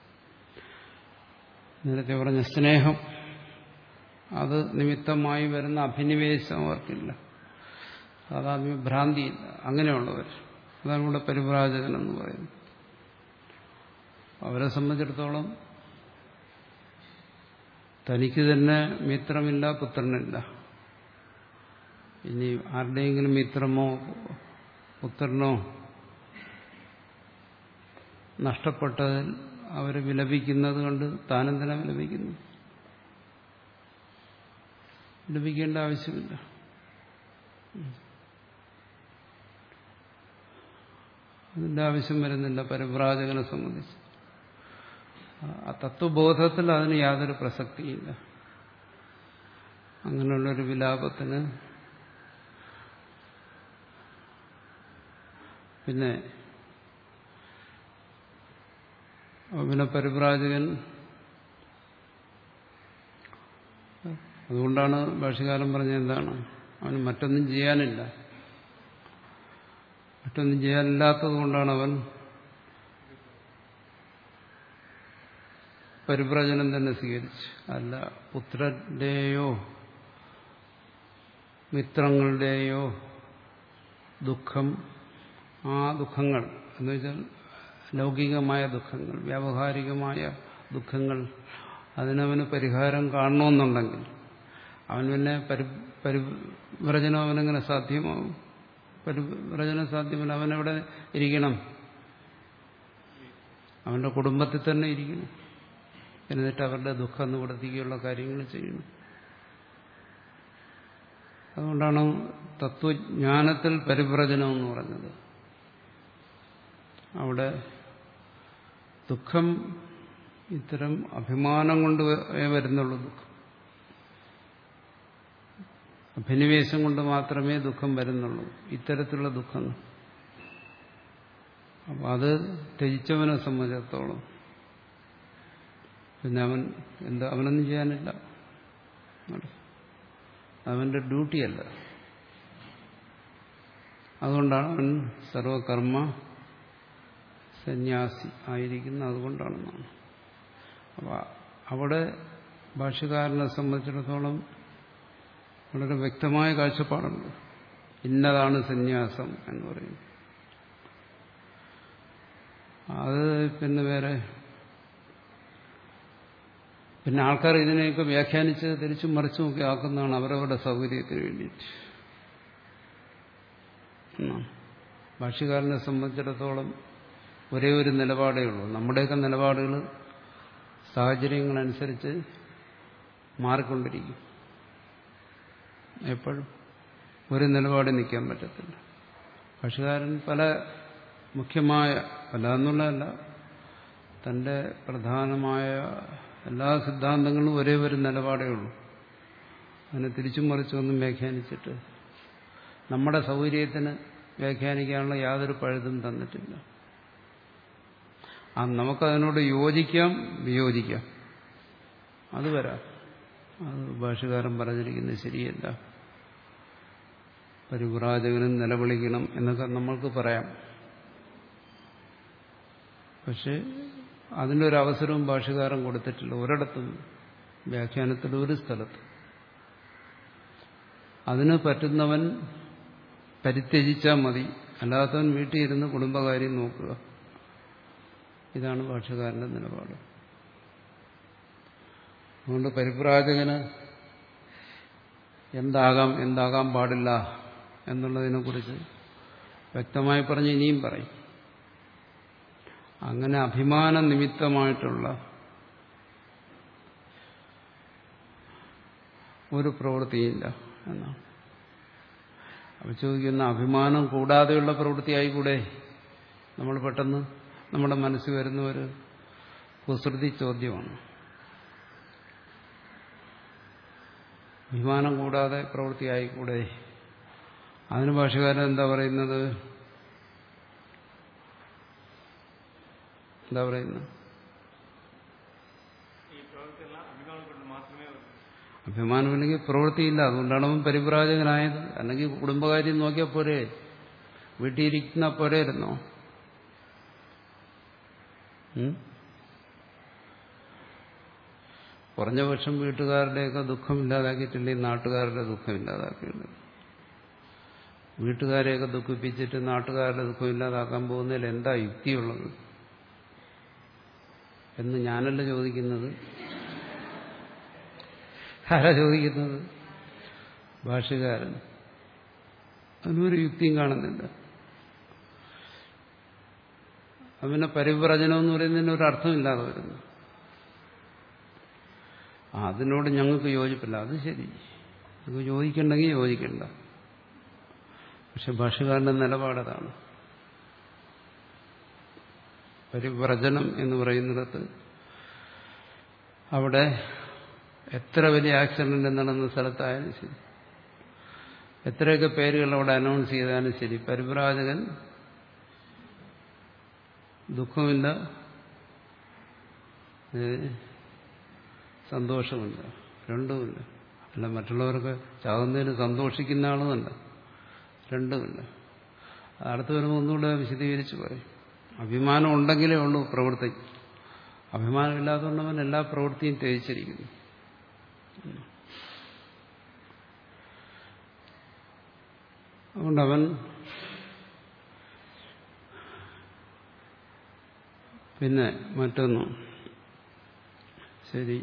നേരത്തെ പറഞ്ഞ സ്നേഹം, അത് നിമിത്തമായി വരുന്ന അഭിനിവേശം അവർക്കില്ല, സാധാരണ ഭ്രാന്തിയില്ല. അങ്ങനെയുള്ളവർ, അതാണ് ഇവിടെ പരിവ്രാജകൻ എന്ന് പറയുന്നത്. അവരെ സംബന്ധിച്ചിടത്തോളം തനിക്ക് തന്നെ മിത്രമില്ല, പുത്രനില്ല. ഇനി ആരുടെയെങ്കിലും മിത്രമോ പുത്രനോ നഷ്ടപ്പെട്ടതിൽ അവർ വിലപിക്കുന്നത് കൊണ്ട് താനെന്തിനാ വിലപിക്കുന്നു? വിലപിക്കേണ്ട ആവശ്യമില്ല. അതിന്റെ ആവശ്യം വരുന്നില്ല പരിവ്രാജകനെ സംബന്ധിച്ച്. ആ തത്വബോധത്തിൽ അതിന് യാതൊരു പ്രസക്തിയില്ല. അങ്ങനെയുള്ളൊരു വിലാപത്തിന് പിന്നെ പിന്നെ പരിവ്രാജകൻ, അതുകൊണ്ടാണ് ഭാഷ്യകാരൻ പറഞ്ഞത് എന്താണ്, അവന് മറ്റൊന്നും ചെയ്യാനില്ല. മറ്റൊന്നും ചെയ്യാനില്ലാത്തത് കൊണ്ടാണ് അവൻ പരിവ്രജനം തന്നെ സ്വീകരിച്ചു. അല്ല പുത്രന്റെയോ മിത്രങ്ങളുടെയോ ദുഃഖം, ആ ദുഃഖങ്ങൾ എന്ന് വെച്ചാൽ ലൗകികമായ ദുഃഖങ്ങൾ, വ്യാവഹാരികമായ ദുഃഖങ്ങൾ, അതിനവന് പരിഹാരം കാണണമെന്നുണ്ടെങ്കിൽ അവൻ പിന്നെ പരി പരിവ്രജനം അവനെങ്ങനെ സാധ്യമാവും? പരിവ്രജനം സാധ്യമല്ല. അവനെവിടെ ഇരിക്കണം? അവന്റെ കുടുംബത്തിൽ തന്നെ ഇരിക്കണം. എന്നിട്ട് അവരുടെ ദുഃഖം നിവർത്തിക്കുള്ള കാര്യങ്ങൾ ചെയ്യണം. അതുകൊണ്ടാണ് തത്വജ്ഞാനത്തിൽ പരിവ്രജനം എന്ന് പറഞ്ഞത്. അവിടെ ദുഃഖം ഇത്തരം അഭിമാനം കൊണ്ട് വരുന്നുള്ളൂ. ദുഃഖം അഭിനിവേശം കൊണ്ട് മാത്രമേ ദുഃഖം വരുന്നുള്ളൂ, ഇത്തരത്തിലുള്ള ദുഃഖങ്ങൾ. അപ്പം അത് ത്യജിച്ചവനെ സംബന്ധിച്ചിടത്തോളം പിന്നെ അവൻ എന്താ, അവനൊന്നും ചെയ്യാനില്ല. അവന്റെ ഡ്യൂട്ടിയല്ല. അതുകൊണ്ടാണ് അവൻ സർവകർമ്മ സന്യാസി ആയിരിക്കുന്നത്. അതുകൊണ്ടാണെന്നാണ്. അപ്പം അവിടെ ഭാഷ്യകാരനെ സംബന്ധിച്ചിടത്തോളം വളരെ വ്യക്തമായ കാഴ്ചപ്പാടുണ്ട്. ഇന്നതാണ് സന്യാസം എന്ന് പറയുന്നത്. അത് പിന്നെ വേറെ പിന്നെ ആൾക്കാർ ഇതിനെയൊക്കെ വ്യാഖ്യാനിച്ച് തിരിച്ചും മറിച്ചും ഒക്കെ ആക്കുന്നതാണ് അവരവരുടെ സൗകര്യത്തിന് വേണ്ടിയിട്ട്. എന്നാണ്. ഭാഷ്യകാരനെ സംബന്ധിച്ചിടത്തോളം ഒരേ ഒരു നിലപാടേ ഉള്ളൂ. നമ്മുടെയൊക്കെ നിലപാടുകൾ സാഹചര്യങ്ങളനുസരിച്ച് മാറിക്കൊണ്ടിരിക്കും. എപ്പോഴും ഒരു നിലപാടിൽ നിൽക്കാൻ പറ്റത്തില്ല. ഭാഷ്യകാരൻ പല മുഖ്യമായ പല എന്നുള്ളതല്ല, തന്റെ പ്രധാനമായ എല്ലാ സിദ്ധാന്തങ്ങളും ഒരേ ഒരു നിലപാടേ ഉള്ളൂ. അതിനെ തിരിച്ചും മറിച്ചൊന്നും വ്യാഖ്യാനിച്ചിട്ട് നമ്മുടെ സൗകര്യത്തിന് വ്യാഖ്യാനിക്കാനുള്ള യാതൊരു പഴുതും തന്നിട്ടില്ല. ആ നമുക്കതിനോട് യോജിക്കാം, വിയോജിക്കാം, അത് വരാം. അത് ഭാഷ്യകാരൻ പറഞ്ഞിരിക്കുന്നത് ശരിയല്ല, പരിവ്രാജകനും നിലവിളിക്കണം എന്നൊക്കെ നമ്മൾക്ക് പറയാം. പക്ഷെ അതിൻ്റെ ഒരു അവസരവും ഭാഷ്യകാരൻ കൊടുത്തിട്ടില്ല ഒരിടത്തും, വ്യാഖ്യാനത്തിൽ ഒരു സ്ഥലത്ത്. അതിന് പറ്റുന്നവൻ പരിത്യജിച്ചാൽ മതി, അല്ലാത്തവൻ വീട്ടിൽ ഇരുന്ന് കുടുംബകാര്യം നോക്കുക. ഇതാണ് ഭാഷ്യകാരന്റെ നിലപാട്. അതുകൊണ്ട് പരിവ്രാജകന് എന്താകാം എന്താകാൻ പാടില്ല എന്നുള്ളതിനെക്കുറിച്ച് വ്യക്തമായി പറഞ്ഞ് ഇനിയും പറയും. അങ്ങനെ അഭിമാന നിമിത്തമായിട്ടുള്ള ഒരു പ്രവൃത്തിയില്ല എന്നാണ്. അപ്പോൾ ചോദിക്കുന്ന അഭിമാനം കൂടാതെയുള്ള പ്രവൃത്തിയായിക്കൂടെ? നമ്മൾ പെട്ടെന്ന് നമ്മുടെ മനസ്സിൽ വരുന്ന ഒരു കുസൃതി ചോദ്യമാണ്. അഭിമാനം കൂടാതെ പ്രവൃത്തിയായിക്കൂടെ? അതിന് ഭാഷ്യകാരൻ എന്താ പറയുന്നത്? എന്താ പറയുന്നത്? അഭിമാനമില്ലെങ്കിൽ പ്രവൃത്തിയില്ല, അതുകൊണ്ടാണ് അവൻ പരിവ്രാജകനായത്. അല്ലെങ്കിൽ കുടുംബകാര്യം നോക്കിയാൽ പോരെ, വീട്ടിലിരിക്കുന്ന പോരെയിരുന്നോ? കുറഞ്ഞ പക്ഷം വീട്ടുകാരുടെയൊക്കെ ദുഃഖം ഇല്ലാതാക്കിയിട്ടില്ലെങ്കിൽ നാട്ടുകാരുടെ ദുഃഖം ഇല്ലാതാക്കിയിട്ടുണ്ട്. വീട്ടുകാരെയൊക്കെ ദുഃഖിപ്പിച്ചിട്ട് നാട്ടുകാരുടെ ദുഃഖം ഇല്ലാതാക്കാൻ പോകുന്നതിൽ എന്താ യുക്തിയുള്ളത് എന്ന് ഞാനല്ല ചോദിക്കുന്നത്. ആരാ ചോദിക്കുന്നത്? ഭാഷ്യകാരൻ. അതിനൊരു യുക്തിയും കാണുന്നില്ല. അതിനെ പരിവ്രജനം എന്ന് പറയുന്നതിന് ഒരു അർത്ഥമില്ലാതെ വരുന്നു. അതിനോട് ഞങ്ങൾക്ക് യോജിപ്പില്ല, അത് ശരി, ഞങ്ങൾക്ക് യോജിക്കണ്ടെങ്കിൽ യോജിക്കണ്ട. പക്ഷെ ഭാഷ്യകാരന്റെ നിലപാടതാണ്. പരിവ്രജനം എന്ന് പറയുന്നിടത്ത് അവിടെ എത്ര വലിയ ആക്സിഡന്റ് നടന്ന സ്ഥലത്തായാലും ശരി, എത്രയൊക്കെ പേരുകൾ അവിടെ അനൗൺസ് ചെയ്താലും ശരി, പരിവ്രാജകൻ ദുഃഖമില്ല, സന്തോഷമില്ല, രണ്ടുമില്ല. അല്ല മറ്റുള്ളവർക്ക് ചാകുന്നതിന് സന്തോഷിക്കുന്ന ആളുമല്ല, രണ്ടുമില്ല. അടുത്ത് വരുമ്പോൾ ഒന്നുകൂടെ വിശദീകരിച്ച് പറയും. അഭിമാനം ഉണ്ടെങ്കിലേ ഉള്ളൂ പ്രവൃത്തി. അഭിമാനമില്ലാത്തതുകൊണ്ടവൻ എല്ലാ പ്രവൃത്തിയും ത്യജിച്ചിരിക്കുന്നു. അതുകൊണ്ടവൻ പിന്നെ മറ്റൊന്ന്, ശരി,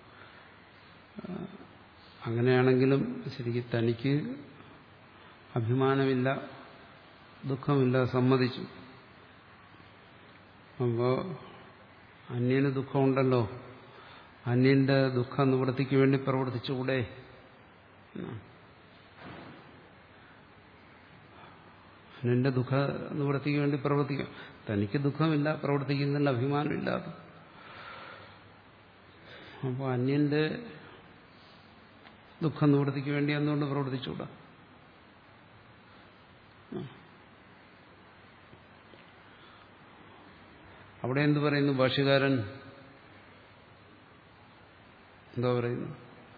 അങ്ങനെയാണെങ്കിലും ശരിക്കും തനിക്ക് അഭിമാനമില്ല, ദുഃഖമില്ല, സമ്മതിച്ചു. അപ്പോൾ അന്യന് ദുഃഖമുണ്ടല്ലോ, അന്യന്റെ ദുഃഖ നിവൃത്തിക്ക് വേണ്ടി പ്രവർത്തിച്ചുകൂടെ? അന്യന്റെ ദുഃഖ നിവൃത്തിക്ക് വേണ്ടി പ്രവർത്തിക്കാം. തനിക്ക് ദുഃഖമില്ല, പ്രവർത്തിക്കുന്നതിൽ അഭിമാനമില്ലാതെ. അപ്പോൾ അന്യന്റെ ദുഃഖ നിവൃത്തിക്ക് വേണ്ടി എന്തുകൊണ്ട് പ്രവർത്തിച്ചുകൂടാ? അവിടെ എന്ത് പറയുന്നു ഭാഷ്യകാരൻ? എന്താ പറയുന്നു?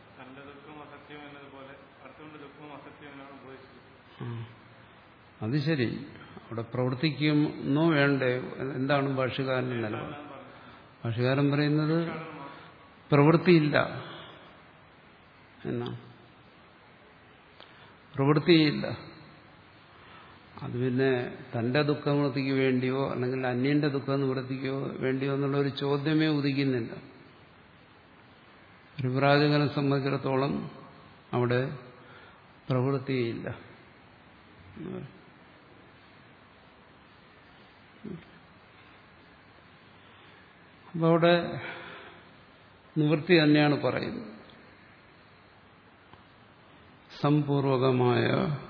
അത് ശരി, അവിടെ പ്രവർത്തിക്കുന്നോ വേണ്ടേ? എന്താണ് ഭാഷ്യകാരന്റെ നിലപാട്? ഭാഷ്യകാരൻ പറയുന്നത് പ്രവൃത്തിയില്ല എന്നാണ്. പ്രവൃത്തിയില്ല. അത് പിന്നെ തന്റെ ദുഃഖനിവൃത്തിക്ക് വേണ്ടിയോ അല്ലെങ്കിൽ അന്യന്റെ ദുഃഖനിവൃത്തിക്കോ വേണ്ടിയോ എന്നുള്ള ഒരു ചോദ്യമേ ഉദിക്കുന്നില്ല. പരിവ്രാജകനെ സംബന്ധിച്ചിടത്തോളം അവിടെ പ്രവൃത്തിയില്ല. അപ്പോൾ അവിടെ നിവൃത്തി തന്നെയാണ് പറയുന്നത്. സംപൂർവകമായ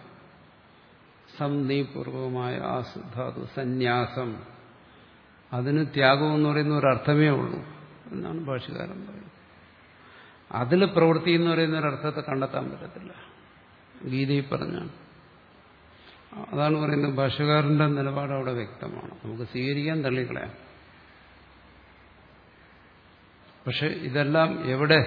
സംനീപൂർവകമായ ആസുധാതു സന്യാസം, അതിന് ത്യാഗം എന്ന് പറയുന്ന ഒരർത്ഥമേ ഉള്ളൂ എന്നാണ് ഭാഷ്യകാരൻ പറയുന്നത്. അതിൽ പ്രവൃത്തി എന്ന് പറയുന്ന ഒരർത്ഥത്തെ കണ്ടെത്താൻ പറ്റത്തില്ല, ഗീതയിൽ പറഞ്ഞാണ്. അതാണ് പറയുന്നത്. ഭാഷ്യകാരന്റെ നിലപാട് അവിടെ വ്യക്തമാണ്, നമുക്ക് സ്വീകരിക്കാൻ തള്ളിക്കളയാം. പക്ഷെ ഇതെല്ലാം എവിടെ?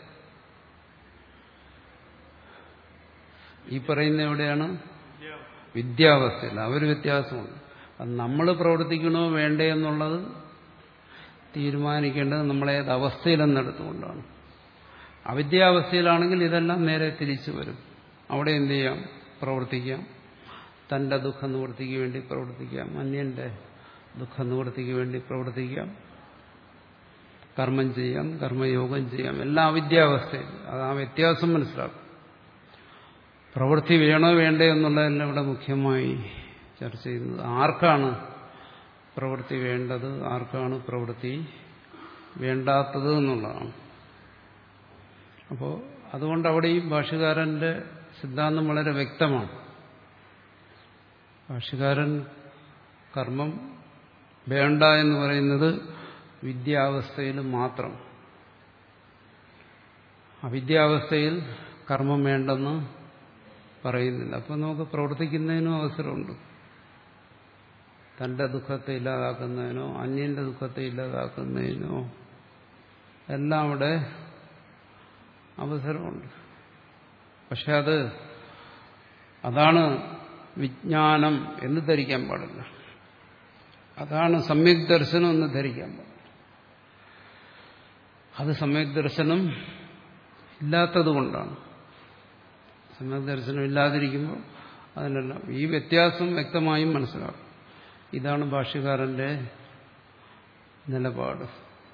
ഈ പറയുന്ന എവിടെയാണ്? വിദ്യാവസ്ഥയിൽ. അവർ വ്യത്യാസമുണ്ട്. അത് നമ്മൾ പ്രവർത്തിക്കണോ വേണ്ടേ എന്നുള്ളത് തീരുമാനിക്കേണ്ടത് നമ്മളേത് അവസ്ഥയിലെന്നെടുത്തുകൊണ്ടാണ്. അവിദ്യാവസ്ഥയിലാണെങ്കിൽ ഇതെല്ലാം നേരെ തിരിച്ചു വരും. അവിടെ എന്ത് ചെയ്യാം? പ്രവർത്തിക്കാം. തന്റെ ദുഃഖ നിവൃത്തിക്ക് വേണ്ടി പ്രവർത്തിക്കാം, അന്യന്റെ ദുഃഖ നിവൃത്തിക്ക് വേണ്ടി പ്രവർത്തിക്കാം, കർമ്മം ചെയ്യാം, കർമ്മയോഗം ചെയ്യാം. എല്ലാം അവിദ്യാവസ്ഥയിൽ. അത് ആ വ്യത്യാസം മനസ്സിലാക്കും. പ്രവൃത്തി വേണോ വേണ്ടേ എന്നുള്ളതെല്ലാം ഇവിടെ മുഖ്യമായി ചർച്ച ചെയ്യുന്നത്. ആർക്കാണ് പ്രവൃത്തി വേണ്ടത്, ആർക്കാണ് പ്രവൃത്തി വേണ്ടാത്തത് എന്നുള്ളതാണ്. അപ്പോൾ അതുകൊണ്ട് അവിടെ ഈ ഭാഷ്യകാരന്റെ സിദ്ധാന്തം വളരെ വ്യക്തമാണ്. ഭാഷ്യകാരൻ കർമ്മം വേണ്ട എന്ന് പറയുന്നത് വിദ്യാവസ്ഥയിൽ മാത്രം. അവിദ്യാവസ്ഥയിൽ കർമ്മം വേണ്ടെന്ന് പറയുന്നില്ല. അപ്പം നമുക്ക് പ്രവർത്തിക്കുന്നതിനും അവസരമുണ്ട്. തന്റെ ദുഃഖത്തെ ഇല്ലാതാക്കുന്നതിനോ അന്യന്റെ ദുഃഖത്തെ ഇല്ലാതാക്കുന്നതിനോ എല്ലാം അവിടെ അവസരമുണ്ട്. പക്ഷെ അത് അതാണ് വിജ്ഞാനം എന്ന് ധരിക്കാൻ പാടില്ല. അതാണ് സമ്യക് ദർശനം എന്ന് ധരിക്കാൻ പാടില്ല. അത് സമ്യക് ദർശനം ഇല്ലാത്തത് കൊണ്ടാണ്. സമ്യക് ദർശനം ഇല്ലാതിരിക്കുമ്പോൾ അതിനെല്ലാം ഈ വ്യത്യാസം വ്യക്തമായും മനസ്സിലാക്കും. ഇതാണ് ഭാഷ്യകാരന്റെ നിലപാട്.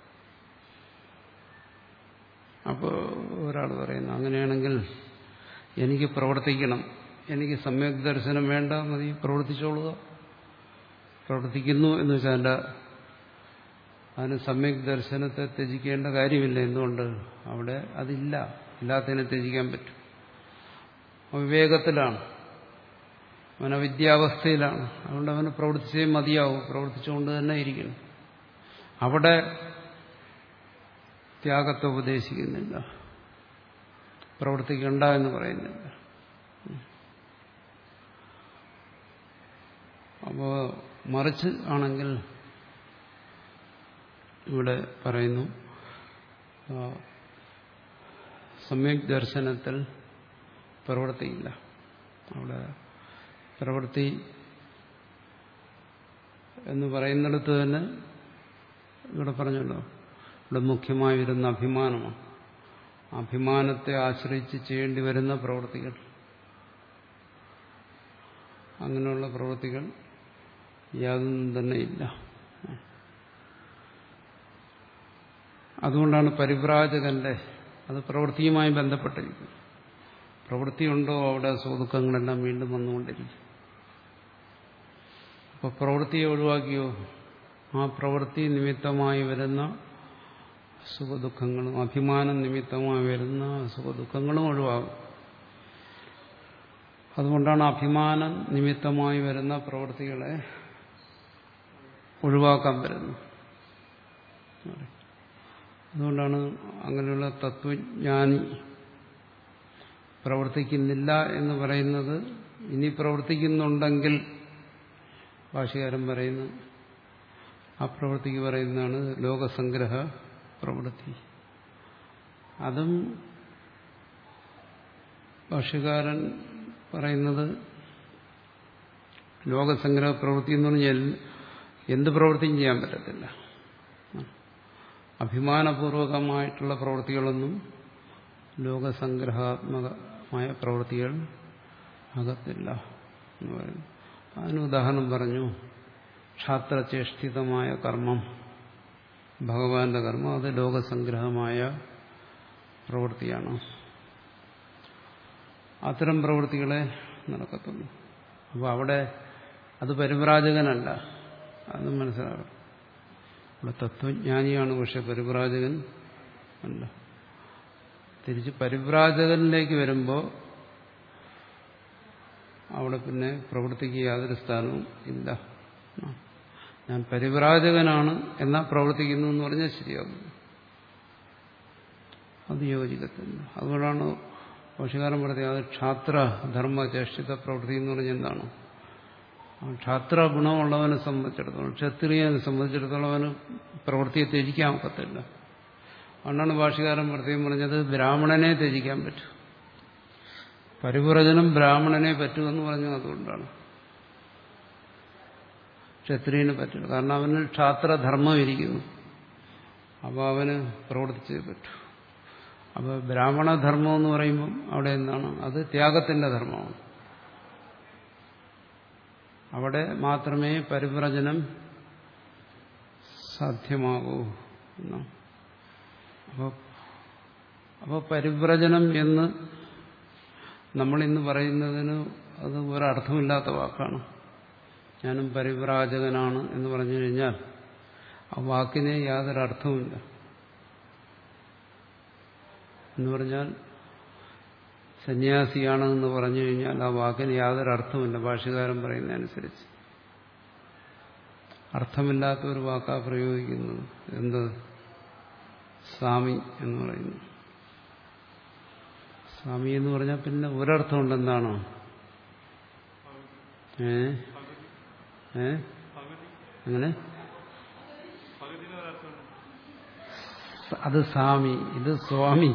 അപ്പോൾ ഒരാൾ പറയുന്നു, അങ്ങനെയാണെങ്കിൽ എനിക്ക് പ്രവർത്തിക്കണം, എനിക്ക് സമ്യക് ദർശനം വേണ്ട, മതി പ്രവർത്തിച്ചോളുക. പ്രവർത്തിക്കുന്നു എന്ന് വെച്ചാൽ എൻ്റെ അതിന് സമ്യക് ദർശനത്തെ ത്യജിക്കേണ്ട കാര്യമില്ല. എന്തുകൊണ്ട്? അവിടെ അതില്ല. ഇല്ലാത്തതിനെ ത്യജിക്കാൻ പറ്റും. വിവേകത്തിലാണ്, അവൻ അവിദ്യാവസ്ഥയിലാണ്. അതുകൊണ്ട് അവന് പ്രവർത്തിച്ചേ മതിയാവും. പ്രവർത്തിച്ചുകൊണ്ട് തന്നെ ഇരിക്കണം. അവിടെ ത്യാഗത്തെ ഉപദേശിക്കുന്നില്ല, പ്രവർത്തിക്കണ്ട എന്ന് പറയുന്നില്ല. അപ്പോൾ മറിച്ച് ആണെങ്കിൽ ഇവിടെ പറയുന്നു, സമ്യക് ദർശനത്തിൽ പ്രവൃത്തിയില്ല. അവിടെ പ്രവൃത്തി എന്ന് പറയുന്നിടത്ത് തന്നെ ഇവിടെ പറഞ്ഞല്ലോ, ഇവിടെ മുഖ്യമായി വരുന്ന അഭിമാനമാണ്. അഭിമാനത്തെ ആശ്രയിച്ച് ചെയ്യേണ്ടി വരുന്ന പ്രവൃത്തികൾ, അങ്ങനെയുള്ള പ്രവൃത്തികൾ യാതൊന്നും തന്നെ ഇല്ല. അതുകൊണ്ടാണ് പരിവ്രാജകന്റെ അത് പ്രവൃത്തിയുമായി ബന്ധപ്പെട്ടിരിക്കുന്നത്. പ്രവൃത്തിയുണ്ടോ അവിടെ സുഖദുഃഖങ്ങളെല്ലാം വീണ്ടും വന്നുകൊണ്ടിരിക്കും. അപ്പോൾ പ്രവൃത്തിയെ ഒഴിവാക്കിയോ, ആ പ്രവൃത്തി നിമിത്തമായി വരുന്ന സുഖദുഃഖങ്ങളും അഭിമാനം നിമിത്തമായി വരുന്ന സുഖദുഃഖങ്ങളും ഒഴിവാകും. അതുകൊണ്ടാണ് അഭിമാനം നിമിത്തമായി വരുന്ന പ്രവൃത്തികളെ ഒഴിവാക്കാൻ വരുന്നത്. അതുകൊണ്ടാണ് അങ്ങനെയുള്ള തത്വജ്ഞാനി പ്രവർത്തിക്കുന്നില്ല എന്ന് പറയുന്നത്. ഇനി പ്രവർത്തിക്കുന്നുണ്ടെങ്കിൽ ഭാഷ്യകാരൻ പറയുന്നു, ആ പ്രവൃത്തിക്ക് പറയുന്നതാണ് ലോകസംഗ്രഹ പ്രവൃത്തി. അതും ഭാഷ്യകാരൻ പറയുന്നത് ലോകസംഗ്രഹ പ്രവൃത്തി എന്ന് പറഞ്ഞാൽ എന്ത് പ്രവൃത്തിയും ചെയ്യാൻ പറ്റത്തില്ല. അഭിമാനപൂർവകമായിട്ടുള്ള പ്രവൃത്തികളൊന്നും ലോകസംഗ്രഹാത്മകമായ പ്രവൃത്തികൾ ആകത്തില്ല എന്ന് പറയുന്നു. അതിന് ഉദാഹരണം പറഞ്ഞു, ക്ഷാത്രചേഷ്ടിതമായ കർമ്മം, ഭഗവാന്റെ കർമ്മം, അത് ലോകസംഗ്രഹമായ പ്രവൃത്തിയാണ്. അത്തരം പ്രവൃത്തികളെ നടക്കത്തുള്ളൂ. അപ്പോൾ അവിടെ അത് പരിവ്രാജകനല്ല, അത് മനസ്സിലാക്കണം. ഇവിടെ തത്വജ്ഞാനിയാണ്, പക്ഷെ പരിവ്രാജകൻ അല്ല. തിരിച്ച് പരിവ്രാജകനിലേക്ക് വരുമ്പോൾ അവിടെ പിന്നെ പ്രവൃത്തിക്ക് യാതൊരു സ്ഥാനവും ഇല്ല. ഞാൻ പരിവ്രാജകനാണ് എന്നാ പ്രവർത്തിക്കുന്നു എന്ന് പറഞ്ഞാൽ ശരിയാകും. അത് യോജിക്കത്തില്ല. അതുകൊണ്ടാണ് ഭാഷ്യകാരൻ പറഞ്ഞത് അത് ക്ഷാത്ര ധർമ്മ ചേഷ്ടിത പ്രവൃത്തി എന്ന് പറഞ്ഞാൽ എന്താണ്? ക്ഷാത്ര ഗുണമുള്ളവനെ സംബന്ധിച്ചിടത്തോളം, ക്ഷത്രിയനെ സംബന്ധിച്ചിടത്തോളം അവന് പ്രവൃത്തിയെ ത്യജിക്കാൻ ഒക്കത്തില്ല. അതുകൊണ്ടാണ് ഭാഷ്യകാരൻ പ്രത്യേകം പറഞ്ഞത് ബ്രാഹ്മണനെ ത്യജിക്കാൻ പറ്റും. പരിവ്രജനം ബ്രാഹ്മണനെ പറ്റുമെന്ന് പറഞ്ഞത് അതുകൊണ്ടാണ്. ക്ഷത്രിയന് പറ്റില്ല. കാരണം അവന് ക്ഷാത്രധർമ്മം ഇരിക്കുന്നു. അപ്പോൾ അവന് പ്രവർത്തിച്ചേ പറ്റൂ. അപ്പോൾ ബ്രാഹ്മണധർമ്മം എന്ന് പറയുമ്പം അവിടെ എന്താണ്? അത് ത്യാഗത്തിന്റെ ധർമ്മമാണ്. അവിടെ മാത്രമേ പരിവ്രജനം സാധ്യമാകൂ എന്നാണ്. അപ്പോൾ അപ്പോൾ പരിവ്രജനം എന്ന് നമ്മളിന്ന് പറയുന്നതിന് അത് ഒരർത്ഥമില്ലാത്ത വാക്കാണ്. ഞാനും പരിവ്രാജകനാണ് എന്ന് പറഞ്ഞു കഴിഞ്ഞാൽ ആ വാക്കിന് യാതൊരർത്ഥവുമില്ല. എന്ന് പറഞ്ഞാൽ സന്യാസിയാണെന്ന് പറഞ്ഞു കഴിഞ്ഞാൽ ആ വാക്കിന് യാതൊരർത്ഥമില്ല. ഭാഷ്യകാരൻ പറയുന്നതനുസരിച്ച് അർത്ഥമില്ലാത്ത ഒരു വാക്കാ പ്രയോഗിക്കുന്നത്. എന്ത്? സ്വാമി എന്ന് പറയുന്നു. സ്വാമി എന്ന് പറഞ്ഞാൽ പിന്നെ ഒരർത്ഥമുണ്ട്. എന്താണോ? ഏ ഏ അങ്ങനെ അത് സ്വാമി, ഇത് സ്വാമി.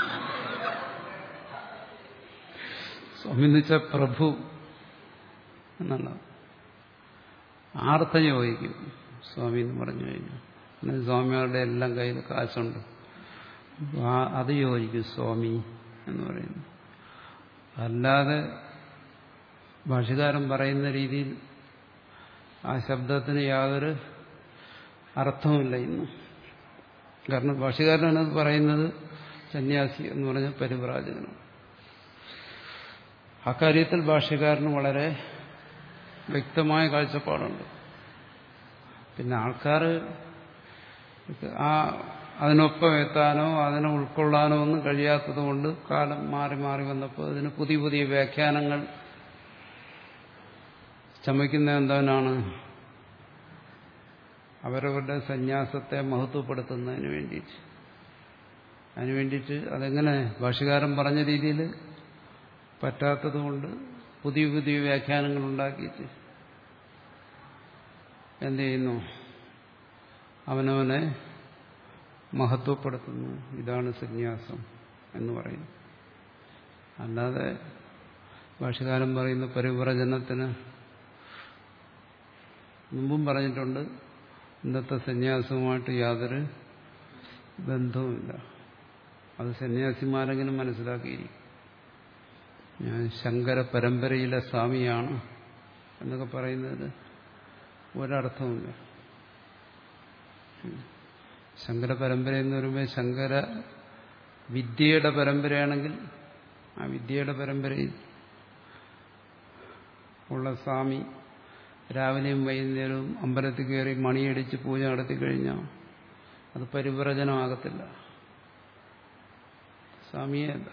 സ്വാമി എന്ന് വെച്ചാൽ പ്രഭു എന്നുള്ള ആർത്ഥം യോജിക്കും സ്വാമി എന്ന് പറഞ്ഞു കഴിഞ്ഞാൽ. പിന്നെ സ്വാമികളുടെ എല്ലാം കയ്യിൽ കാശുണ്ട്, അത് യോജിക്കും സ്വാമി എന്ന് പറയുന്നു. അല്ലാതെ ഭാഷ്യകാരൻ പറയുന്ന രീതിയിൽ ആ ശബ്ദത്തിന് യാതൊരു അർത്ഥവുമില്ല ഇന്ന്. കാരണം ഭാഷ്യകാരനത് പറയുന്നത് സന്യാസി എന്ന് പറഞ്ഞ പരിവ്രാജകനാണ്. അക്കാര്യത്തിൽ ഭാഷ്യകാരന് വളരെ വ്യക്തമായ കാഴ്ചപ്പാടുണ്ട്. പിന്നെ ആൾക്കാർ ആ അതിനൊപ്പം എത്താനോ അതിനെ ഉൾക്കൊള്ളാനോ ഒന്നും കഴിയാത്തത് കൊണ്ട് കാലം മാറി മാറി വന്നപ്പോൾ ഇതിന് പുതിയ പുതിയ വ്യാഖ്യാനങ്ങൾ ചമയ്ക്കുന്ന എന്താണ്? അവരവരുടെ സന്യാസത്തെ മഹത്വപ്പെടുത്തുന്നതിന് വേണ്ടിയിട്ട്. അതിനു വേണ്ടിയിട്ട് അതെങ്ങനെ ഭാഷ്യകാരൻ പറഞ്ഞ രീതിയിൽ പറ്റാത്തതുകൊണ്ട് പുതിയ പുതിയ വ്യാഖ്യാനങ്ങൾ ഉണ്ടാക്കിയിട്ട് എന്ത് ചെയ്യുന്നു? അവനവനെ മഹത്വപ്പെടുത്തുന്നു. ഇതാണ് സന്യാസം എന്ന് പറയുന്നു. അല്ലാതെ ഭാഷ്യകാരൻ പറയുന്ന പരിവ്രജനത്തിന് മുമ്പും പറഞ്ഞിട്ടുണ്ട്, ഇന്നത്തെ സന്യാസവുമായിട്ട് യാതൊരു ബന്ധവുമില്ല. അത് സന്യാസിമാരെങ്കിലും മനസ്സിലാക്കിയിരിക്കും. ഞാൻ ശങ്കര പരമ്പരയിലെ സ്വാമിയാണ് എന്നൊക്കെ പറയുന്നത് ഒരർത്ഥവുമില്ല. ശങ്കര പരമ്പര എന്ന് പറയുമ്പോൾ ശങ്കര വിദ്യയുടെ പരമ്പരയാണെങ്കിൽ ആ വിദ്യയുടെ പരമ്പരയിൽ ഉള്ള സ്വാമി രാവിലെയും വൈകുന്നേരവും അമ്പലത്തിൽ കയറി മണിയടിച്ച് പൂജ നടത്തി കഴിഞ്ഞാൽ അത് പരിവ്രജനമാകത്തില്ല. സ്വാമിയെ അല്ല,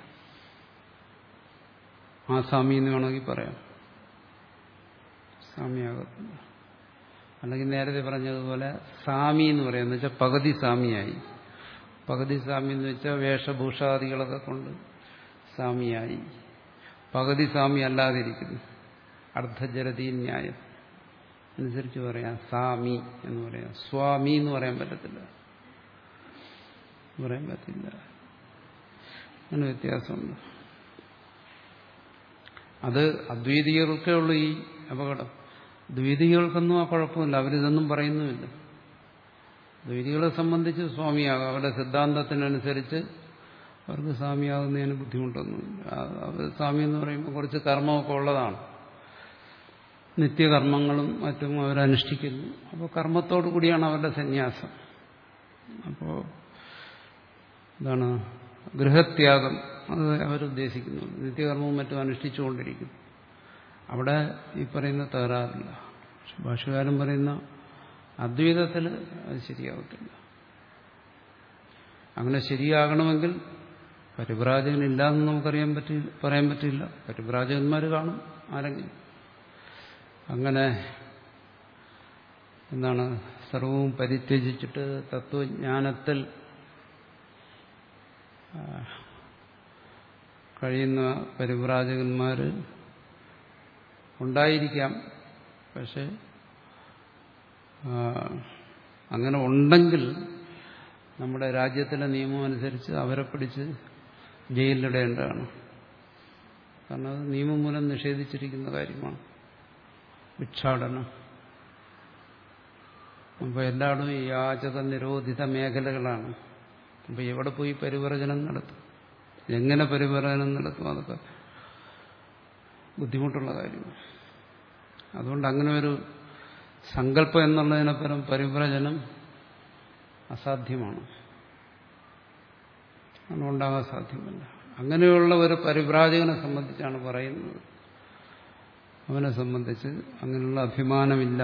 ആ സ്വാമി എന്ന് വേണമെങ്കിൽ പറയാം, സ്വാമിയാകത്തില്ല. അല്ലെങ്കിൽ നേരത്തെ പറഞ്ഞതുപോലെ സ്വാമി എന്ന് പറയാം, എന്ന് വെച്ചാൽ പകുതി സ്വാമിയായി. പകുതി സ്വാമി എന്ന് വെച്ചാൽ വേഷഭൂഷാദികളൊക്കെ കൊണ്ട് സ്വാമിയായി. പകുതി സ്വാമി അല്ലാതിരിക്കുന്നു. അർദ്ധജരതീ ന്യായം അനുസരിച്ച് പറയാം സ്വാമി എന്ന് പറയാം. സ്വാമി എന്ന് പറയാൻ പറ്റത്തില്ല, പറയാൻ പറ്റില്ല. അങ്ങനെ വ്യത്യാസമുണ്ട്. അത് അദ്വൈതികൾക്കേ ഉള്ളൂ ഈ അപകടം. ദ്വൈതികൾക്കൊന്നും ആ കുഴപ്പമില്ല, അവരിതൊന്നും പറയുന്നുമില്ല. ദ്വൈതികളെ സംബന്ധിച്ച് സ്വാമിയാകാം, അവരുടെ സിദ്ധാന്തത്തിനനുസരിച്ച് അവർക്ക് സ്വാമിയാകുന്നതിന് ബുദ്ധിമുട്ടൊന്നുമില്ല. അവർ സ്വാമി എന്ന് പറയുമ്പോൾ കുറച്ച് കർമ്മമൊക്കെ ഉള്ളതാണ്, നിത്യകർമ്മങ്ങളും മറ്റും അവരനുഷ്ഠിക്കുന്നു. അപ്പോൾ കർമ്മത്തോടു കൂടിയാണ് അവരുടെ സന്യാസം. അപ്പോൾ എന്താണ് ഗൃഹത്യാഗം, അത് അവരുദ്ദേശിക്കുന്നു. നിത്യകർമ്മവും മറ്റും അനുഷ്ഠിച്ചുകൊണ്ടിരിക്കുന്നു. അവിടെ ഈ പറയുന്ന തകരാറില്ല. ഭാഷ്യകാരൻ പറയുന്ന അദ്വൈതത്തിൽ അത് ശരിയാവത്തില്ല. അങ്ങനെ ശരിയാകണമെങ്കിൽ പരിവ്രാജകനില്ലാന്ന് നമുക്കറിയാൻ പറ്റി പറയാൻ പറ്റില്ല. പരിവ്രാജകന്മാർ കാണും ആരെങ്കിലും. അങ്ങനെ എന്താണ് സർവവും പരിത്യജിച്ചിട്ട് തത്വജ്ഞാനത്തിൽ കഴിയുന്ന പരിവ്രാജകന്മാർ ഉണ്ടായിരിക്കാം. പക്ഷെ അങ്ങനെ ഉണ്ടെങ്കിൽ നമ്മുടെ രാജ്യത്തിലെ നിയമം അനുസരിച്ച് അവരെ പിടിച്ച് ജയിലിലിടേണ്ടതാണ്. കാരണം അത് നിയമം മൂലം നിഷേധിച്ചിരിക്കുന്ന കാര്യമാണ് ഭിക്ഷാടനം. അപ്പോൾ എല്ലായിടും യാചക നിരോധിത മേഖലകളാണ്. അപ്പോൾ എവിടെ പോയി പരിവ്രജനം നടത്തും, എങ്ങനെ പരിവ്രജനം നടത്തും, അതൊക്കെ ബുദ്ധിമുട്ടുള്ള കാര്യമാണ്. അതുകൊണ്ട് അങ്ങനെ ഒരു സങ്കല്പം എന്നുള്ളതിനപ്പുറം പരിവ്രജനം അസാധ്യമാണ്, അതുകൊണ്ടാകാൻ സാധ്യമല്ല. അങ്ങനെയുള്ള ഒരു പരിവ്രാജകനെ സംബന്ധിച്ചാണ് പറയുന്നത്. അവനെ സംബന്ധിച്ച് അങ്ങനെയുള്ള അഭിമാനമില്ല.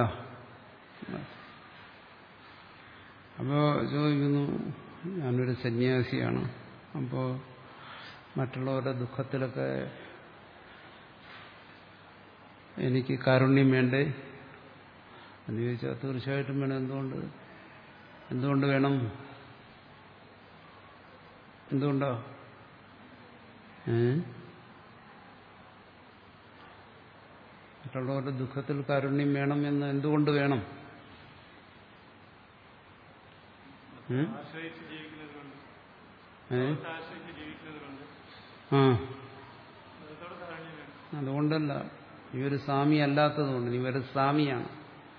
അപ്പോൾ ചോദിക്കുന്നു, ഞാനൊരു സന്യാസിയാണ്, അപ്പോൾ മറ്റുള്ളവരുടെ ദുഃഖത്തിലൊക്കെ എനിക്ക് കാരുണ്യം വേണ്ടേ എന്ന് ചോദിച്ചാൽ തീർച്ചയായിട്ടും വേണം. എന്തുകൊണ്ട് എന്തുകൊണ്ട് വേണം എന്തുകൊണ്ടോ ഏ മറ്റുള്ളവരുടെ ദുഃഖത്തിൽ കാരുണ്യം വേണം എന്ന് എന്തുകൊണ്ട് വേണം? ആ അതുകൊണ്ടല്ല, നീ ഒരു സ്വാമി അല്ലാത്തതുകൊണ്ട്. നീ ഒരു സ്വാമിയാണ്,